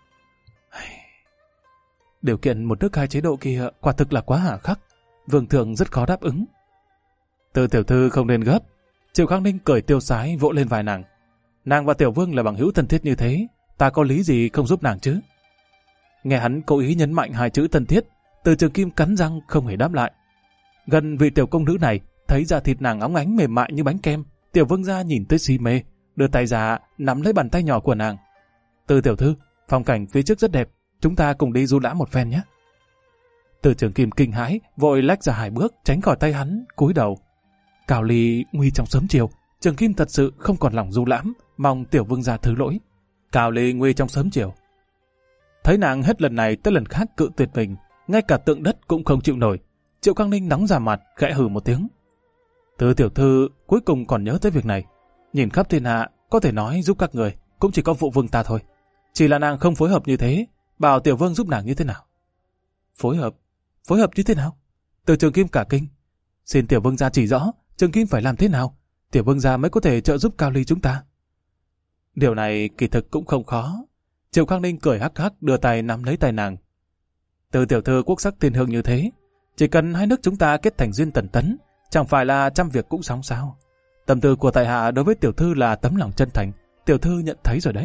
Điều kiện một nước hai chế độ kia quả thực là quá hà khắc, vương thượng rất khó đáp ứng. Từ tiểu thư không nên gấp. Triệu Khang Ninh cười tiêu sái vỗ lên vai nàng. Nàng và tiểu vương là bằng hữu thân thiết như thế, ta có lý gì không giúp nàng chứ? Nghe hắn cố ý nhấn mạnh hai chữ thân thiết, Từ Trường Kim cắn răng không hề đáp lại. Gần vị tiểu công nữ này, thấy da thịt nàng óng ánh mềm mại như bánh kem, tiểu vương gia nhìn tới si mê, đưa tay ra nắm lấy bàn tay nhỏ của nàng. Từ tiểu thư, phong cảnh phía trước rất đẹp, chúng ta cùng đi du lãm một phen nhé. Từ Trường Kim kinh hãi, vội lách ra 2 bước tránh khỏi tay hắn, cúi đầu. Cao Ly nguy trong sớm chiều, Trường Kim thật sự không còn lòng du lãm, mong tiểu vương gia thứ lỗi. Cao Ly nguy trong sớm chiều. Thấy nàng hết lần này tới lần khác cự tuyệt mình, ngay cả tượng đất cũng không chịu nổi. Triệu Khang Ninh nóng ra mặt, khẽ hừ một tiếng. Từ tiểu thư cuối cùng còn nhớ tới việc này. Nhìn khắp thiên hạ, có thể nói giúp các người, cũng chỉ có phụ vương ta thôi. Chỉ là nàng không phối hợp như thế, bảo tiểu vương giúp nàng như thế nào? Phối hợp như thế nào? Từ Trường Kim cả kinh. Xin tiểu vương gia chỉ rõ, Trường Kim phải làm thế nào, tiểu vương gia mới có thể trợ giúp Cao Ly chúng ta. Điều này kỳ thực cũng không khó. Triệu Khang Ninh cười hắc hắc đưa tay nắm lấy tay nàng. Từ tiểu thư quốc sắc thiên hương như thế, chỉ cần hai nước chúng ta kết thành duyên tần tấn, chẳng phải là trăm việc cũng xong sao? Tâm tư của tại hạ đối với tiểu thư là tấm lòng chân thành, tiểu thư nhận thấy rồi đấy.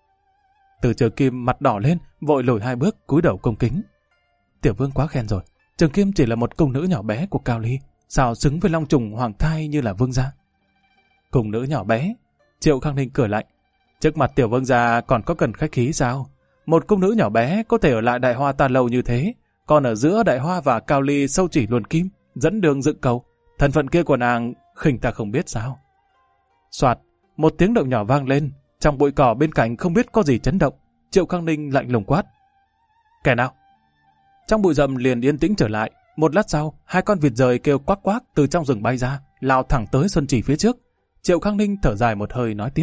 Từ Trường Kim mặt đỏ lên, vội lùi 2 bước, cúi đầu cung kính. Tiểu vương quá khen rồi, Trường Kim chỉ là một cung nữ nhỏ bé của Cao Ly, sao xứng với long trùng hoàng thai như là vương gia? Cung nữ nhỏ bé? Triệu Khang Ninh cười lạnh. Trước mặt tiểu vương gia còn có cần khách khí sao? Một cung nữ nhỏ bé có thể ở lại Đại Hoa ta lâu như thế, còn ở giữa Đại Hoa và Cao Ly sâu chỉ luồn kim, dẫn đường dựng cầu, thân phận kia của nàng khinh ta không biết sao? Soạt, một tiếng động nhỏ vang lên, trong bụi cỏ bên cạnh không biết có gì chấn động. Triệu Khang Ninh lạnh lùng quát. Kẻ nào? Trong bụi rậm liền yên tĩnh trở lại. Một lát sau, 2 con vịt rời kêu quắc quắc từ trong rừng bay ra, lao thẳng tới Xuân Trì phía trước. Triệu Khang Ninh thở dài một hơi nói tiếp.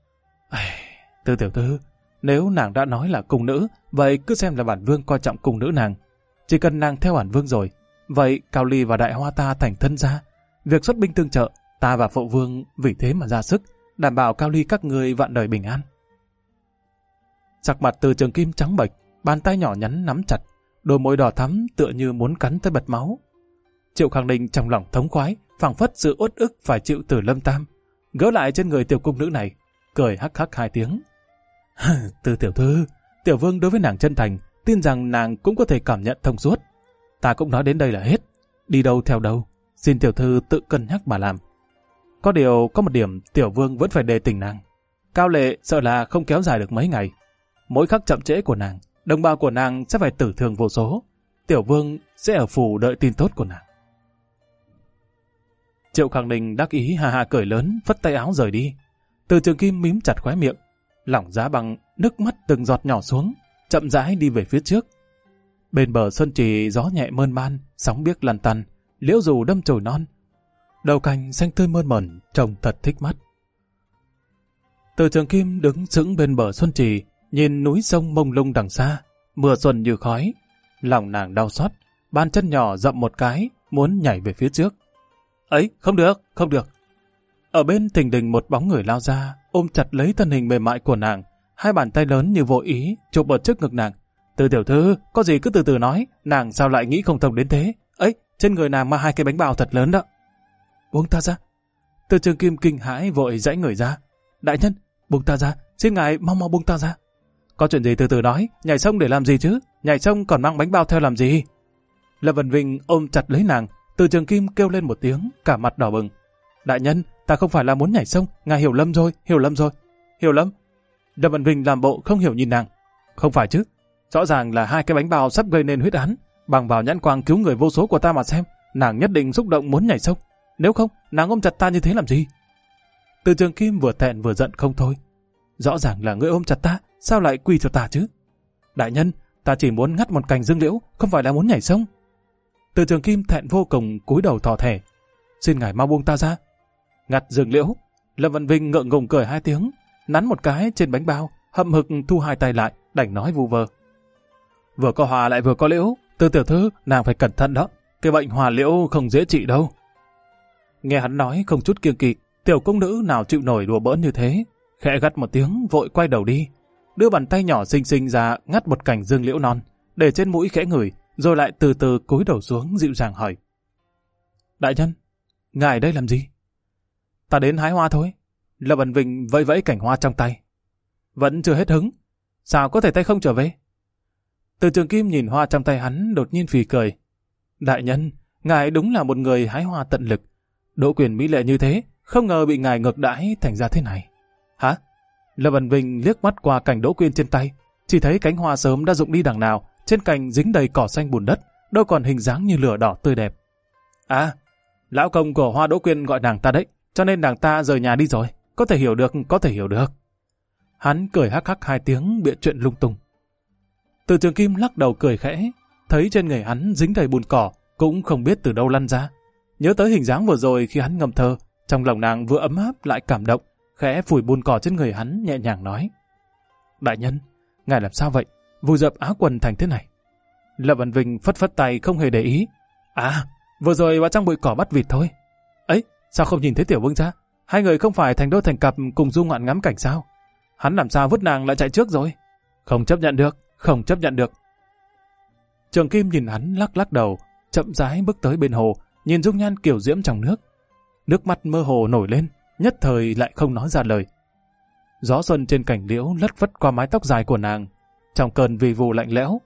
Từ tiểu thư, nếu nàng đã nói là cung nữ, vậy cứ xem là bản vương coi trọng cung nữ nàng. Chỉ cần nàng theo bản vương rồi, vậy Cao Ly và Đại Hoa ta thành thân gia. Việc xuất binh tương trợ, ta và phụ vương vì thế mà ra sức, đảm bảo Cao Ly các ngươi vạn đời bình an. Sắc mặt Từ Trường Kim trắng bệch, bàn tay nhỏ nhắn nắm chặt, đôi môi đỏ thắm tựa như muốn cắn tới bật máu. Triệu Khang Ninh trong lòng thống khoái, phảng phất sự uất ức phải chịu từ Lâm Tam, gỡ lại trên người tiểu cung nữ này, cười hắc hắc 2 tiếng. Từ tiểu thư, tiểu vương đối với nàng chân thành, tin rằng nàng cũng có thể cảm nhận thông suốt. Ta cũng nói đến đây là hết, đi đâu theo đâu, xin tiểu thư tự cân nhắc mà làm. Có điều có một điểm tiểu vương vẫn phải đề tỉnh nàng. Cao Lệ sợ là không kéo dài được mấy ngày. Mỗi khắc chậm trễ của nàng, đồng bào của nàng sẽ phải tử thương vô số. Tiểu Vương sẽ ở phủ đợi tin tốt của nàng. Triệu Khang Ninh đắc ý ha ha cười lớn, phất tay áo rời đi. Từ Trường Kim mím chặt khóe miệng, lỏng giá bằng, nước mắt từng giọt nhỏ xuống, chậm rãi đi về phía trước. Bên bờ Xuân Trì gió nhẹ mơn man, sóng biếc lăn tăn, liễu dù đâm chồi non. Đầu cành xanh tươi mơn mởn, trông thật thích mắt. Từ Trường Kim đứng sững bên bờ Xuân Trì, nhìn núi sông mông lung đằng xa, mưa xuân như khói. Lòng nàng đau xót, bàn chân nhỏ dậm một cái, muốn nhảy về phía trước. Ấy, không được, không được. Ở bên thình lình một bóng người lao ra, ôm chặt lấy thân hình mềm mại của nàng, hai bàn tay lớn như vô ý chụp ở trước ngực nàng. Từ tiểu thư, có gì cứ từ từ nói, nàng sao lại nghĩ không thông đến thế? Ấy, trên người nàng mang 2 cái bánh bao thật lớn đó. Buông ta ra. Từ Trường Kim kinh hãi vội giãy người ra. Đại nhân, buông ta ra, xin ngài mau mau buông ta ra. Có chuyện gì từ từ nói, nhảy sông để làm gì chứ? Nhảy sông còn mang bánh bao theo làm gì? Lâm Vân Vinh ôm chặt lấy nàng, Từ Trường Kim kêu lên một tiếng, cả mặt đỏ bừng. Đại nhân, ta không phải là muốn nhảy sông, ngài hiểu lầm rồi, hiểu lầm rồi. Hiểu lầm? Lâm Vân Vinh làm bộ không hiểu nhìn nàng. Không phải chứ, rõ ràng là 2 cái bánh bao sắp gây nên huyết án, bằng vào nhãn quang cứu người vô số của ta mà xem, nàng nhất định xúc động muốn nhảy sông. Nếu không, nàng ôm chặt ta như thế làm gì? Từ Trường Kim vừa thẹn vừa giận không thôi. Rõ ràng là ngươi ôm chặt ta, sao lại quy cho ta chứ? Đại nhân, ta chỉ muốn ngắt một cành dương liễu, không phải là muốn nhảy sông. Từ Trường Kim thẹn vô cùng cúi đầu thò thẻ. Xin ngài mau buông ta ra. Ngắt dương liễu. Lâm Văn Vinh ngượng ngùng cười 2 tiếng, nắn một cái trên bánh bao, hậm hực thu 2 tay lại, đành nói vu vơ. Vừa có hoa lại vừa có liễu, Từ tiểu thư, nàng phải cẩn thận đó. Cái bệnh hoa liễu không dễ trị đâu. Nghe hắn nói không chút kiêng kỵ, tiểu công nữ nào chịu nổi đùa bỡn như thế, khẽ gắt một tiếng vội quay đầu đi, đưa bàn tay nhỏ xinh xinh ra ngắt một cành dương liễu non, để trên mũi khẽ ngửi, rồi lại từ từ cúi đầu xuống dịu dàng hỏi. Đại nhân, ngài đây làm gì? Ta đến hái hoa thôi. Lâm Văn Vinh vẫy vẫy cành hoa trong tay. Vẫn chưa hết hứng, sao có thể tay không trở về? Từ Trường Kim nhìn hoa trong tay hắn đột nhiên phì cười. Đại nhân, ngài đúng là một người hái hoa tận lực. Đỗ Quyền mỹ lệ như thế, không ngờ bị ngài ngược đãi thành ra thế này. Hả? Lâm Văn Vinh liếc mắt qua cành đỗ quyên trên tay, chỉ thấy cánh hoa sớm đã rụng đi đằng nào, trên cành dính đầy cỏ xanh bùn đất, đâu còn hình dáng như lửa đỏ tươi đẹp. À, lão công của hoa đỗ quyên gọi nàng ta đấy, cho nên nàng ta rời nhà đi rồi. Có thể hiểu được, có thể hiểu được. Hắn cười hắc hắc 2 tiếng bịa chuyện lung tung. Từ Trường Kim lắc đầu cười khẽ, thấy trên người hắn dính đầy bùn cỏ, cũng không biết từ đâu lăn ra. Nhớ tới hình dáng vừa rồi khi hắn ngâm thơ, trong lòng nàng vừa ấm áp lại cảm động, khẽ phủi bùn cỏ trên người hắn nhẹ nhàng nói. Đại nhân, ngài làm sao vậy? Vùi dập áo quần thành thế này. Lâm Văn Vinh phất phất tay không hề để ý. À, vừa rồi vào trong bụi cỏ bắt vịt thôi. Ấy, sao không nhìn thấy Tiểu Vương ra? 2 người không phải thành đôi thành cặp cùng du ngoạn ngắm cảnh sao? Hắn làm sao vứt nàng lại chạy trước rồi? Không chấp nhận được, không chấp nhận được. Trường Kim nhìn hắn lắc lắc đầu, chậm rãi bước tới bên hồ, nhìn dung nhan kiều diễm trong nước. Nước mắt mơ hồ nổi lên, nhất thời lại không nói ra lời. Gió xuân trên cành liễu lất phất qua mái tóc dài của nàng, trong cơn vì vù lạnh lẽo.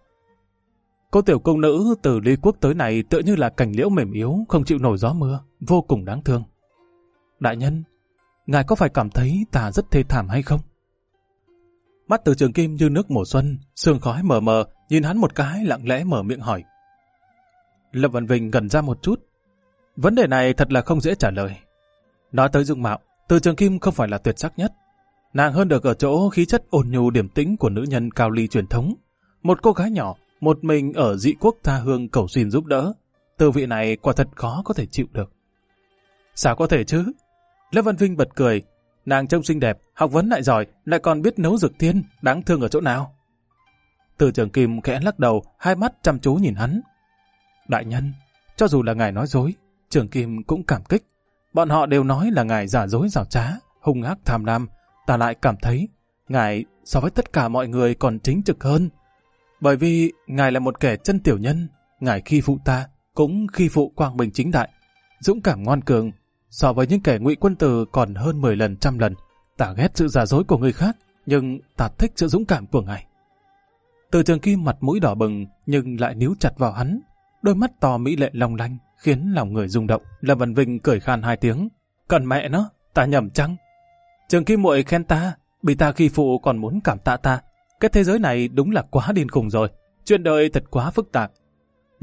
Cô tiểu công nữ từ Ly Quốc tới này tựa như là cành liễu mềm yếu, không chịu nổi gió mưa, vô cùng đáng thương. Đại nhân, ngài có phải cảm thấy ta rất thê thảm hay không? Mắt Từ Trường Kim như nước mùa xuân, sương khói mờ mờ, nhìn hắn một cái lặng lẽ mở miệng hỏi. Lâm Văn Vinh gần ra một chút. Vấn đề này thật là không dễ trả lời. Nói tới dung mạo, Từ Trường Kim không phải là tuyệt sắc nhất. Nàng hơn được ở chỗ khí chất ôn nhu điềm tĩnh của nữ nhân cao ly truyền thống. Một cô gái nhỏ, một mình ở dị quốc tha hương cầu xin giúp đỡ. Tư vị này quả thật khó có thể chịu được. Sao có thể chứ? Lâm Văn Vinh bật cười. Nàng trông xinh đẹp, học vấn lại giỏi, lại còn biết nấu dược thiên, đáng thương ở chỗ nào? Từ Trường Kim khẽ lắc đầu, 2 mắt chăm chú nhìn hắn. Đại nhân, cho dù là ngài nói dối, Trường Kim cũng cảm kích. Bọn họ đều nói là ngài giả dối giảo trá, hung ác tham lam. Ta lại cảm thấy ngài so với tất cả mọi người còn chính trực hơn. Bởi vì ngài là một kẻ chân tiểu nhân, ngài khi phụ ta cũng khi phụ quang minh chính đại, dũng cảm ngoan cường. So với những kẻ ngụy quân tử còn hơn 10 lần, 100 lần. Ta ghét sự giả dối của người khác, nhưng ta thích sự dũng cảm của ngài. Từ Trường Kim mặt mũi đỏ bừng nhưng lại níu chặt vào hắn, đôi mắt to mỹ lệ long lanh khiến lòng người rung động. Lâm Văn Vinh cười khan 2 tiếng. Còn mẹ nó, ta nhầm chăng? Trường Kim muội khen ta, bị ta khi phụ còn muốn cảm tạ ta. Cái thế giới này đúng là quá điên khùng rồi. Chuyện đời thật quá phức tạp.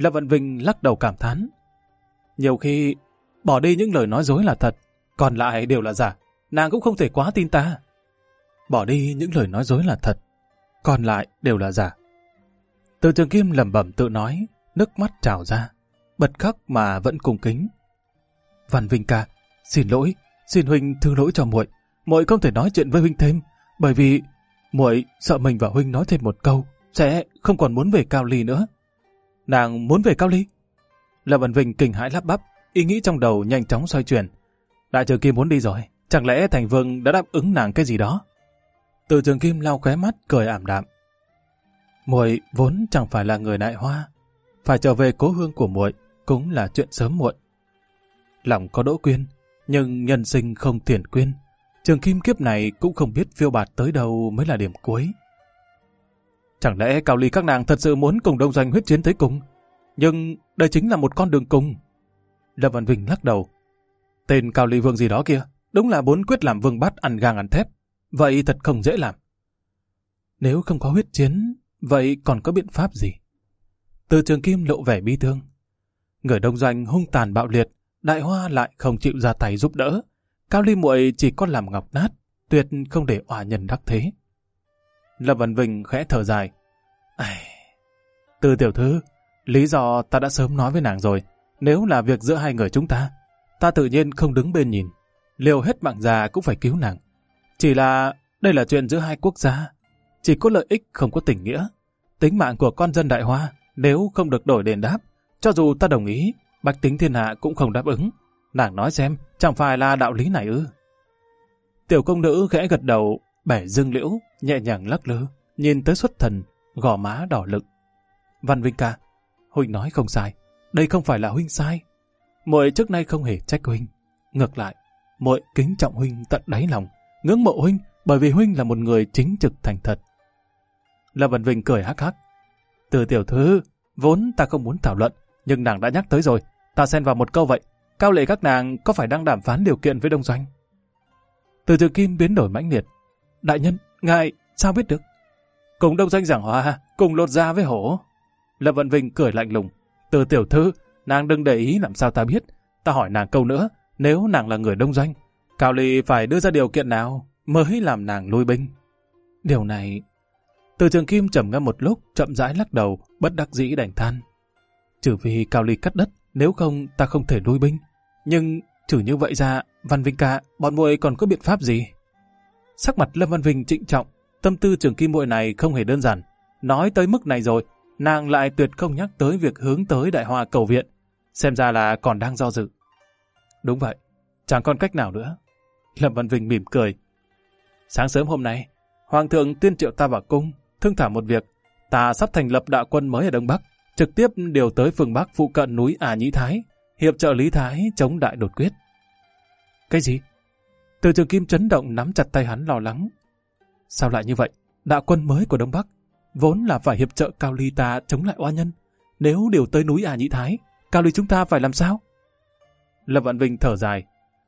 Lâm Văn Vinh lắc đầu cảm thán. Nhiều khi bỏ đi những lời nói dối là thật, còn lại đều là giả. Nàng cũng không thể quá tin ta. Bỏ đi những lời nói dối là thật, còn lại đều là giả. Từ Trường Kim lẩm bẩm tự nói, nước mắt trào ra, bật khóc mà vẫn cung kính. Văn Vinh ca, xin lỗi, xin huynh thứ lỗi cho muội. Muội không thể nói chuyện với huynh thêm, bởi vì muội sợ mình và huynh nói thêm một câu sẽ không còn muốn về Cao Ly nữa. Nàng muốn về Cao Ly? Lâm Văn Vinh kinh hãi lắp bắp, ý nghĩ trong đầu nhanh chóng xoay chuyển. Đại Trường Kim muốn đi rồi, chẳng lẽ Thành Vương đã đáp ứng nàng cái gì đó? Từ Trường Kim lau khóe mắt cười ảm đạm. Muội vốn chẳng phải là người Đại Hoa, phải trở về cố hương của muội cũng là chuyện sớm muộn. Lòng có Đỗ Quyên, nhưng nhân sinh không tiền quyên. Trường Kim kiếp này cũng không biết phiêu bạt tới đâu mới là điểm cuối. Chẳng lẽ Cao Ly các nàng thật sự muốn cùng Đông Doanh huyết chiến tới cùng? Nhưng đây chính là một con đường cùng. Lâm Văn Vinh lắc đầu. Tên Cao Ly Vương gì đó kia, đúng là muốn quyết làm vương bát ăn gang ăn thép. Vậy thật không dễ làm. Nếu không có huyết chiến, vậy còn có biện pháp gì? Từ Trường Kim lộ vẻ bi thương. Người Đông Doanh hung tàn bạo liệt, Đại Hoa lại không chịu ra tay giúp đỡ. Cao Ly muội chỉ có làm ngọc nát, tuyệt không để oả nhân đắc thế. Lâm Văn Vinh khẽ thở dài. Từ tiểu thư, lý do ta đã sớm nói với nàng rồi. Nếu là việc giữa hai người chúng ta, ta tự nhiên không đứng bên nhìn. Liều hết mạng già cũng phải cứu nàng. Chỉ là đây là chuyện giữa hai quốc gia. Chỉ có lợi ích không có tình nghĩa. Tính mạng của con dân Đại Hoa nếu không được đổi đền đáp, cho dù ta đồng ý, bách tính thiên hạ cũng không đáp ứng. Nàng nói xem, chẳng phải là đạo lý này ư? Tiểu công nữ khẽ gật đầu, bẻ dương liễu, nhẹ nhàng lắc lư, nhìn tới xuất thần, gò má đỏ lựng. Văn Vinh ca, huynh nói không sai, đây không phải là huynh sai. Muội trước nay không hề trách huynh. Ngược lại, muội kính trọng huynh tận đáy lòng, ngưỡng mộ huynh bởi vì huynh là một người chính trực thành thật. Lâm Văn Vinh cười hắc hắc. Từ tiểu thư, vốn ta không muốn thảo luận, nhưng nàng đã nhắc tới rồi, ta xen vào một câu vậy. Cao lệ các nàng có phải đang đàm phán điều kiện với Đông Doanh? Từ Trường Kim biến đổi mãnh liệt. Đại nhân, ngài sao biết được? Cùng Đông Doanh giảng hòa, cùng lột da với hổ. Lâm Văn Vinh cười lạnh lùng. Từ tiểu thư, nàng đừng để ý làm sao ta biết. Ta hỏi nàng câu nữa, nếu nàng là người Đông Doanh, Cao Ly phải đưa ra điều kiện nào mới làm nàng lui binh? Điều này... Từ Trường Kim trầm ngâm một lúc, chậm rãi lắc đầu, bất đắc dĩ đành than. Trừ vì Cao Ly cắt đất, nếu không ta không thể lui binh. Nhưng trừ như vậy ra, Văn Vinh ca, bọn muội còn có biện pháp gì? Sắc mặt Lâm Văn Vinh trịnh trọng, tâm tư Trường Kim muội này không hề đơn giản. Nói tới mức này rồi, nàng lại tuyệt không nhắc tới việc hướng tới Đại Hoa cầu viện. Xem ra là còn đang do dự. Đúng vậy, chẳng còn cách nào nữa. Lâm Văn Vinh mỉm cười. Sáng sớm hôm nay, Hoàng thượng tuyên triệu ta vào cung, thương thảo một việc. Ta sắp thành lập đạo quân mới ở Đông Bắc, trực tiếp điều tới phương Bắc phụ cận núi Ả Nhĩ Thái, hiệp trợ Lý Thái chống đại đột quyết. Cái gì? Từ Trường Kim chấn động nắm chặt tay hắn lo lắng. Sao lại như vậy? Đạo quân mới của Đông Bắc vốn là phải hiệp trợ Cao Ly ta chống lại oa nhân. Nếu điều tới núi Ả Nhĩ Thái, Cao Ly chúng ta phải làm sao? Lâm Vạn Vinh thở dài.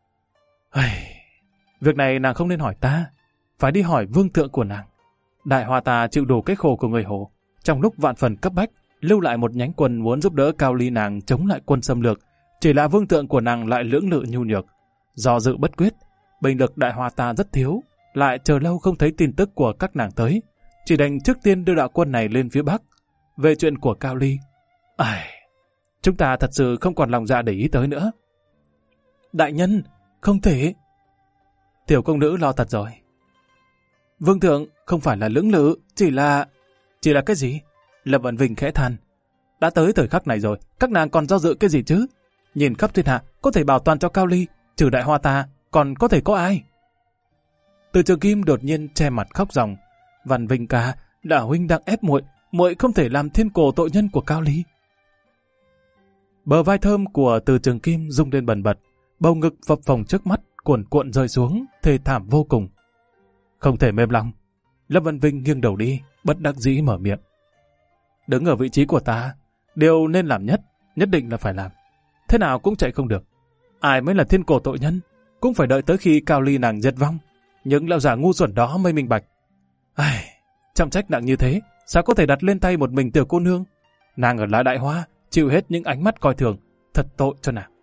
Việc này nàng không nên hỏi ta, phải đi hỏi vương thượng của nàng. Đại Hoa ta chịu đủ cái khổ của người Hồ, trong lúc vạn phần cấp bách, lưu lại một nhánh quân muốn giúp đỡ Cao Ly nàng chống lại quân xâm lược, chỉ là vương thượng của nàng lại lưỡng lự nhu nhược, do dự bất quyết, binh lực Đại Hoa ta rất thiếu, lại chờ lâu không thấy tin tức của các nàng tới, chỉ đành trước tiên đưa đạo quân này lên phía Bắc. Về chuyện của Cao Ly, chúng ta thật sự không còn lòng dạ để ý tới nữa. Đại nhân, không thể. Tiểu công nữ lo thật rồi. Vương thượng không phải là lưỡng lự, chỉ là cái gì? Lâm Vạn Vinh khẽ than. Đã tới thời khắc này rồi, các nàng còn do dự cái gì chứ? Nhìn khắp thiên hạ, có thể bảo toàn cho Cao Ly, trừ Đại Hoa ta, còn có thể có ai? Từ Trường Kim đột nhiên che mặt khóc ròng. Vạn Vinh ca, đã huynh đang ép muội, muội không thể làm thiên cổ tội nhân của Cao Ly. Bờ vai thơm của Từ Trường Kim rung lên bần bật, bầu ngực phập phồng trước mắt, cuồn cuộn rơi xuống, thê thảm vô cùng. Không thể mềm lòng. Lâm Văn Vinh nghiêng đầu đi, bất đắc dĩ mở miệng. Đứng ở vị trí của ta, điều nên làm nhất định là phải làm. Thế nào cũng chạy không được. Ai mới là thiên cổ tội nhân, cũng phải đợi tới khi Cao Ly nàng diệt vong. Những lão già ngu xuẩn đó mới minh bạch. Trọng trách nặng như thế, sao có thể đặt lên tay một mình tiểu cô nương? Nàng ở lại Đại Hoa, chịu hết những ánh mắt coi thường, thật tội cho nàng.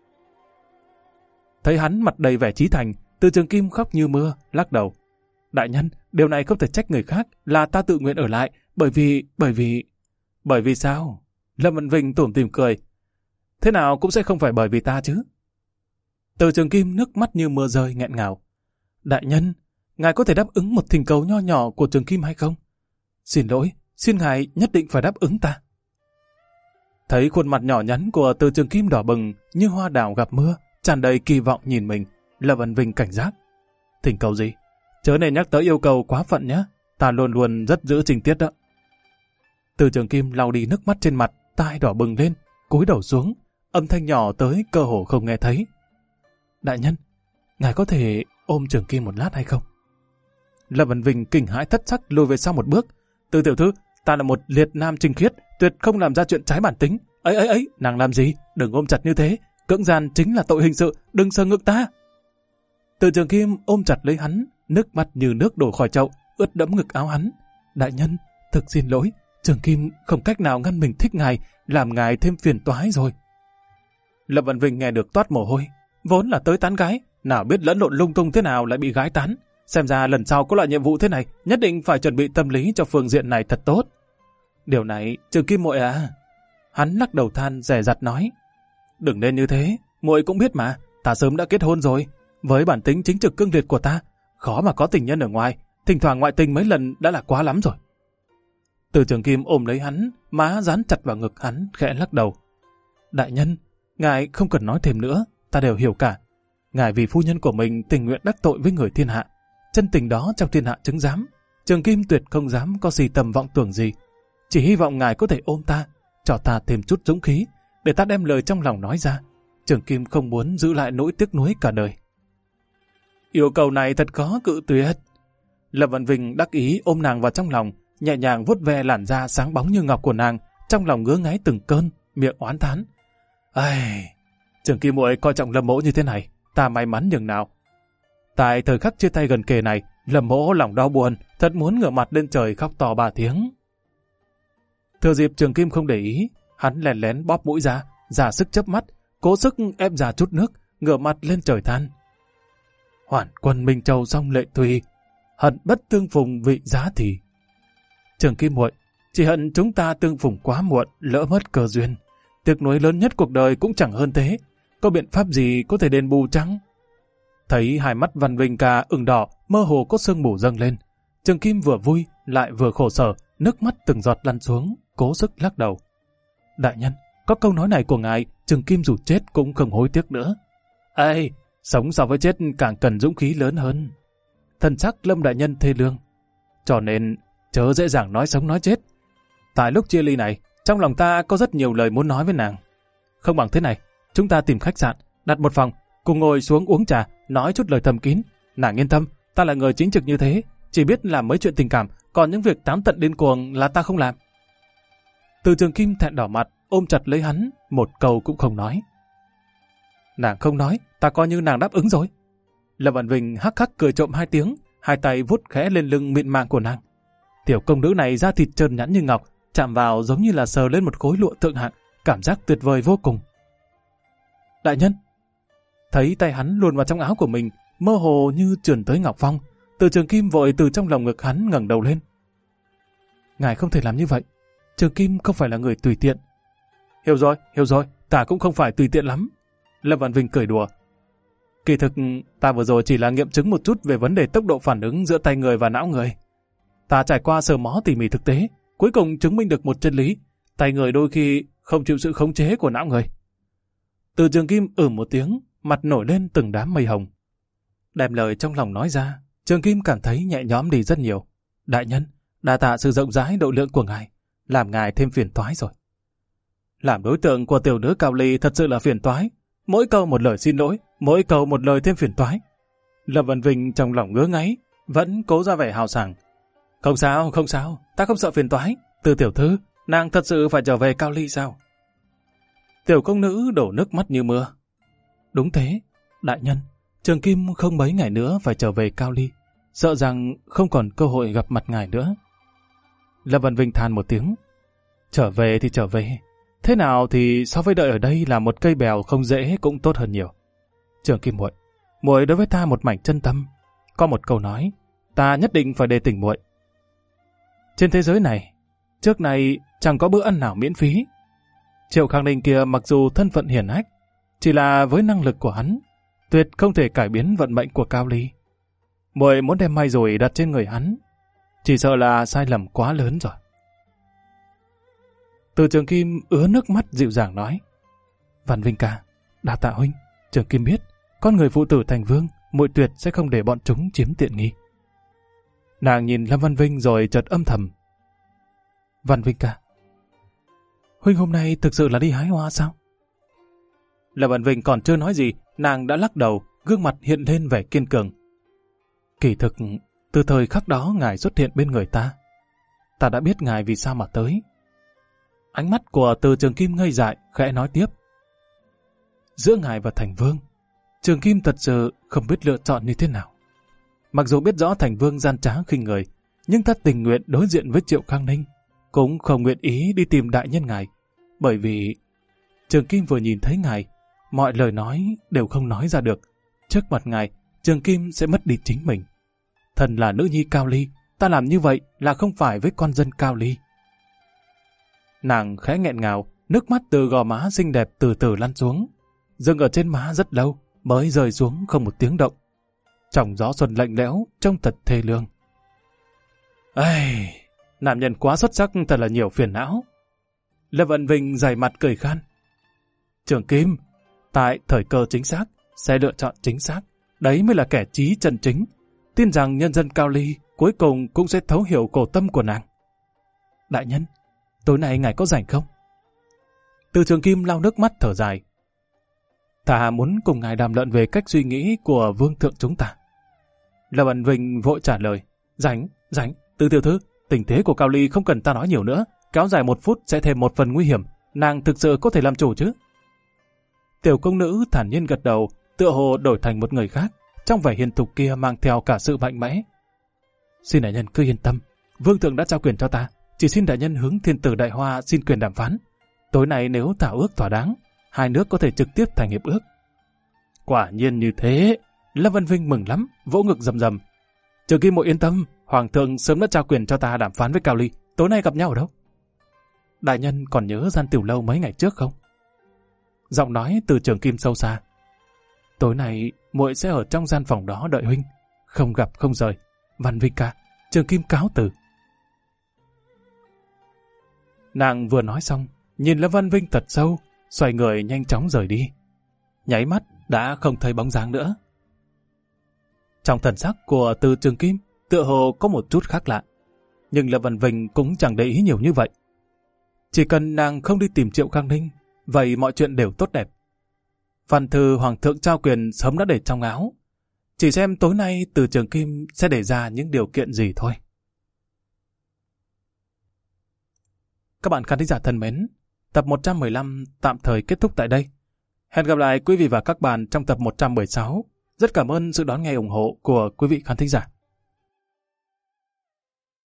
Thấy hắn mặt đầy vẻ chí thành, Từ Trường Kim khóc như mưa, lắc đầu. Đại nhân, điều này không thể trách người khác, là ta tự nguyện ở lại, bởi vì sao? Lâm Vân Vinh tủm tỉm cười. Thế nào cũng sẽ không phải bởi vì ta chứ. Từ Trường Kim nước mắt như mưa rơi nghẹn ngào. Đại nhân, ngài có thể đáp ứng một thỉnh cầu nho nhỏ của Trường Kim hay không? Xin lỗi, xin ngài nhất định phải đáp ứng ta. Thấy khuôn mặt nhỏ nhắn của Từ Trường Kim đỏ bừng như hoa đào gặp mưa, tràn đầy kỳ vọng nhìn mình, Lâm Vân Vinh cảnh giác. Thỉnh cầu gì? Chớ nên nhắc tới yêu cầu quá phận nhé, ta luôn luôn rất giữ trình tiết đó. Từ Trường Kim lau đi nước mắt trên mặt, tai đỏ bừng lên, cúi đầu xuống, âm thanh nhỏ tới cơ hồ không nghe thấy. Đại nhân, ngài có thể ôm Trường Kim một lát hay không? Lâm Vân Vinh kinh hãi thất sắc lùi về sau một bước. Từ tiểu thư, ta là một liệt nam trinh khiết, tuyệt không làm ra chuyện trái bản tính. Ấy, nàng làm gì? Đừng ôm chặt như thế. Cưỡng gian chính là tội hình sự, đừng sờ ngực ta. Từ Trường Kim ôm chặt lấy hắn, nước mắt như nước đổ khỏi chậu, ướt đẫm ngực áo hắn. Đại nhân, thực xin lỗi, Trường Kim không cách nào ngăn mình thích ngài, làm ngài thêm phiền toái rồi. Lâm Vân Vinh nghe được toát mồ hôi, vốn là tới tán gái, nào biết lẫn lộn lung tung thế nào lại bị gái tán. Xem ra lần sau có loại nhiệm vụ thế này, nhất định phải chuẩn bị tâm lý cho phương diện này thật tốt. Điều này, Trường Kim muội à? Hắn lắc đầu than dè dặt nói. Đừng nên như thế, muội cũng biết mà, ta sớm đã kết hôn rồi. Với bản tính chính trực cương liệt của ta, khó mà có tình nhân ở ngoài, thỉnh thoảng ngoại tình mấy lần đã là quá lắm rồi. Từ Trường Kim ôm lấy hắn, má dán chặt vào ngực hắn, khẽ lắc đầu. Đại nhân, ngài không cần nói thêm nữa, ta đều hiểu cả. Ngài vì phu nhân của mình tình nguyện đắc tội với người thiên hạ. Chân tình đó trong thiên hạ chứng giám. Trường Kim tuyệt không dám có gì tầm vọng tưởng gì. Chỉ hy vọng ngài có thể ôm ta, cho ta thêm chút dũng khí, để ta đem lời trong lòng nói ra. Trường Kim không muốn giữ lại nỗi tiếc nuối cả đời. Yêu cầu này thật khó cự tuyệt. Lâm Vân Vinh đắc ý ôm nàng vào trong lòng, nhẹ nhàng vuốt ve làn da sáng bóng như ngọc của nàng, trong lòng ngứa ngáy từng cơn, miệng oán thán. Ai, Trường Kim muội coi trọng Lâm mỗ như thế này, ta may mắn nhường nào. Tại thời khắc chia tay gần kề này, Lâm mỗ lòng đau buồn, thật muốn ngửa mặt lên trời khóc to 3 tiếng. Thừa dịp Trường Kim không để ý, hắn lén lén bóp mũi ra sức chớp mắt, cố sức ép ra chút nước, ngửa mặt lên trời than. Hoản quân Minh Châu song lệ thùy, hận bất tương phùng vị giá thì. Trường Kim muội, chỉ hận chúng ta tương phùng quá muộn, lỡ mất cơ duyên. Tiếc nuối lớn nhất cuộc đời cũng chẳng hơn thế. Có biện pháp gì có thể đền bù chăng? Thấy hai mắt Văn Vinh ca ửng đỏ, mơ hồ có sương mù dâng lên. Trường Kim vừa vui, lại vừa khổ sở, nước mắt từng giọt lăn xuống, cố sức lắc đầu. Đại nhân, có câu nói này của ngài, Trường Kim dù chết cũng không hối tiếc nữa. Ê, sống so với chết càng cần dũng khí lớn hơn. Thần sắc Lâm đại nhân thê lương. Cho nên, chớ dễ dàng nói sống nói chết. Tại lúc chia ly này, trong lòng ta có rất nhiều lời muốn nói với nàng. Không bằng thế này, chúng ta tìm khách sạn, đặt một phòng, cùng ngồi xuống uống trà, nói chút lời thầm kín. Nàng yên tâm, ta là người chính trực như thế, chỉ biết làm mấy chuyện tình cảm, còn những việc tán tận điên cuồng là ta không làm. Từ Trường Kim thẹn đỏ mặt, ôm chặt lấy hắn, một câu cũng không nói. Nàng không nói, ta coi như nàng đáp ứng rồi. Lâm Vân Vinh hắc hắc cười trộm 2 tiếng, hai tay vuốt khẽ lên lưng mịn màng của nàng. Tiểu công nữ này da thịt trơn nhẵn như ngọc, chạm vào giống như là sờ lên một khối lụa thượng hạng, cảm giác tuyệt vời vô cùng. Đại nhân, thấy tay hắn luồn vào trong áo của mình, mơ hồ như trườn tới ngọc phong. Từ Trường Kim vội từ trong lòng ngực hắn ngẩng đầu lên. Ngài không thể làm như vậy. Trường Kim không phải là người tùy tiện. Hiểu rồi, ta cũng không phải tùy tiện lắm. Lâm Vân Vinh cười đùa. Kỳ thực, ta vừa rồi chỉ là nghiệm chứng một chút về vấn đề tốc độ phản ứng giữa tay người và não người. Ta trải qua sờ mó tỉ mỉ thực tế, cuối cùng chứng minh được một chân lý. Tay người đôi khi không chịu sự khống chế của não người. Từ Trường Kim một tiếng, mặt nổi lên từng đám mây hồng. Đem lời trong lòng nói ra, Trường Kim cảm thấy nhẹ nhõm đi rất nhiều. Đại nhân, đa tạ sự rộng rãi độ lượng của ngài, làm ngài thêm phiền toái rồi. Làm đối tượng của tiểu nữ Cao Ly thật sự là phiền toái. Mỗi câu một lời xin lỗi, mỗi câu một lời thêm phiền toái. Lâm Vân Vinh trong lòng ngứa ngáy, vẫn cố ra vẻ hào sảng. Không sao, ta không sợ phiền toái. Từ tiểu thư, nàng thật sự phải trở về Cao Ly sao? Tiểu công nữ đổ nước mắt như mưa. Đúng thế, đại nhân, Trường Kim không mấy ngày nữa phải trở về Cao Ly, sợ rằng không còn cơ hội gặp mặt ngài nữa. Lâm Vân Vinh than một tiếng. Trở về thì trở về, Thế nào thì so với đợi ở đây là một cây bèo không dễ cũng tốt hơn nhiều. Trường Kim muội, muội đối với ta một mảnh chân tâm. Có một câu nói, ta nhất định phải đề tỉnh muội. Trên thế giới này, trước này chẳng có bữa ăn nào miễn phí. Triệu Khang Ninh kia mặc dù thân phận hiển hách, chỉ là với năng lực của hắn, tuyệt không thể cải biến vận mệnh của Cao Ly. Muội muốn đem may rủi đặt trên người hắn, chỉ sợ là sai lầm quá lớn rồi. Từ Trường Kim ứa nước mắt dịu dàng nói, Văn Vinh ca, đa tạ huynh. Trường Kim biết, con người phụ tử thành vương, muội tuyệt sẽ không để bọn chúng chiếm tiện nghi. Nàng nhìn Lâm Văn Vinh rồi chợt âm thầm, Văn Vinh ca, huynh hôm nay thực sự là đi hái hoa sao? Lâm Văn Vinh còn chưa nói gì, nàng đã lắc đầu, gương mặt hiện lên vẻ kiên cường. Kỳ thực, từ thời khắc đó ngài xuất hiện bên người ta đã biết ngài vì sao mà tới. Ánh mắt của Từ Trường Kim ngây dại, khẽ nói tiếp. Giữa ngài và Thành Vương, Trường Kim thật sự không biết lựa chọn như thế nào. Mặc dù biết rõ Thành Vương gian trá khinh người, nhưng ta tình nguyện đối diện với Triệu Khang Ninh, cũng không nguyện ý đi tìm đại nhân ngài, bởi vì Trường Kim vừa nhìn thấy ngài, mọi lời nói đều không nói ra được. Trước mặt ngài, Trường Kim sẽ mất đi chính mình. Thần là nữ nhi Cao Ly, ta làm như vậy là không phải với con dân Cao Ly. Nàng khẽ nghẹn ngào, nước mắt từ gò má xinh đẹp từ từ lăn xuống, dừng ở trên má rất lâu, mới rơi xuống không một tiếng động. Trong gió xuân lạnh lẽo, trông thật thê lương. Ây, nam nhân quá xuất sắc thật là nhiều phiền não. Lâm Vận Vinh dày mặt cười khan. Trường Kim, tại thời cơ chính xác, sẽ lựa chọn chính xác. Đấy mới là kẻ trí chân chính. Tin rằng nhân dân Cao Ly cuối cùng cũng sẽ thấu hiểu cổ tâm của nàng. Đại nhân, tối nay ngài có rảnh không? Từ Trường Kim lau nước mắt thở dài. Ta muốn cùng ngài đàm luận về cách suy nghĩ của vương thượng chúng ta. Lâm Vận Vinh vội trả lời. Rảnh, Từ tiểu thư, tình thế của Cao Ly không cần ta nói nhiều nữa. Kéo dài 1 phút sẽ thêm một phần nguy hiểm. Nàng thực sự có thể làm chủ chứ? Tiểu công nữ thản nhiên gật đầu, tựa hồ đổi thành một người khác. Trong vẻ hiền thục kia mang theo cả sự mạnh mẽ. Xin đại nhân cứ yên tâm, vương thượng đã trao quyền cho ta, chỉ xin đại nhân hướng thiên tử Đại Hoa xin quyền đàm phán. Tối nay nếu thảo ước thỏa đáng, hai nước có thể trực tiếp thành hiệp ước. Quả nhiên như thế. Lâm Văn Vinh mừng lắm, vỗ ngực rầm rầm. Trường Kim muội yên tâm, hoàng thượng sớm đã trao quyền cho ta đàm phán với Cao Ly. Tối nay gặp nhau ở đâu? Đại nhân còn nhớ gian tiểu lâu mấy ngày trước không? Giọng nói từ Trường Kim sâu xa. Tối nay muội sẽ ở trong gian phòng đó đợi huynh, không gặp không rời. Văn Vinh ca, Trường Kim cáo từ. Nàng vừa nói xong, nhìn Lâm Văn Vinh thật sâu, xoay người nhanh chóng rời đi. Nháy mắt đã không thấy bóng dáng nữa. Trong thần sắc của Từ Trường Kim tựa hồ có một chút khác lạ, nhưng Lâm Văn Vinh cũng chẳng để ý nhiều như vậy. Chỉ cần nàng không đi tìm Triệu Khang Ninh, vậy mọi chuyện đều tốt đẹp. Văn thư hoàng thượng trao quyền sớm đã để trong áo, chỉ xem tối nay Từ Trường Kim sẽ để ra những điều kiện gì thôi. Các bạn khán thính giả thân mến, tập 115 tạm thời kết thúc tại đây. Hẹn gặp lại quý vị và các bạn trong tập 116. Rất cảm ơn sự đón nghe ủng hộ của quý vị khán thính giả.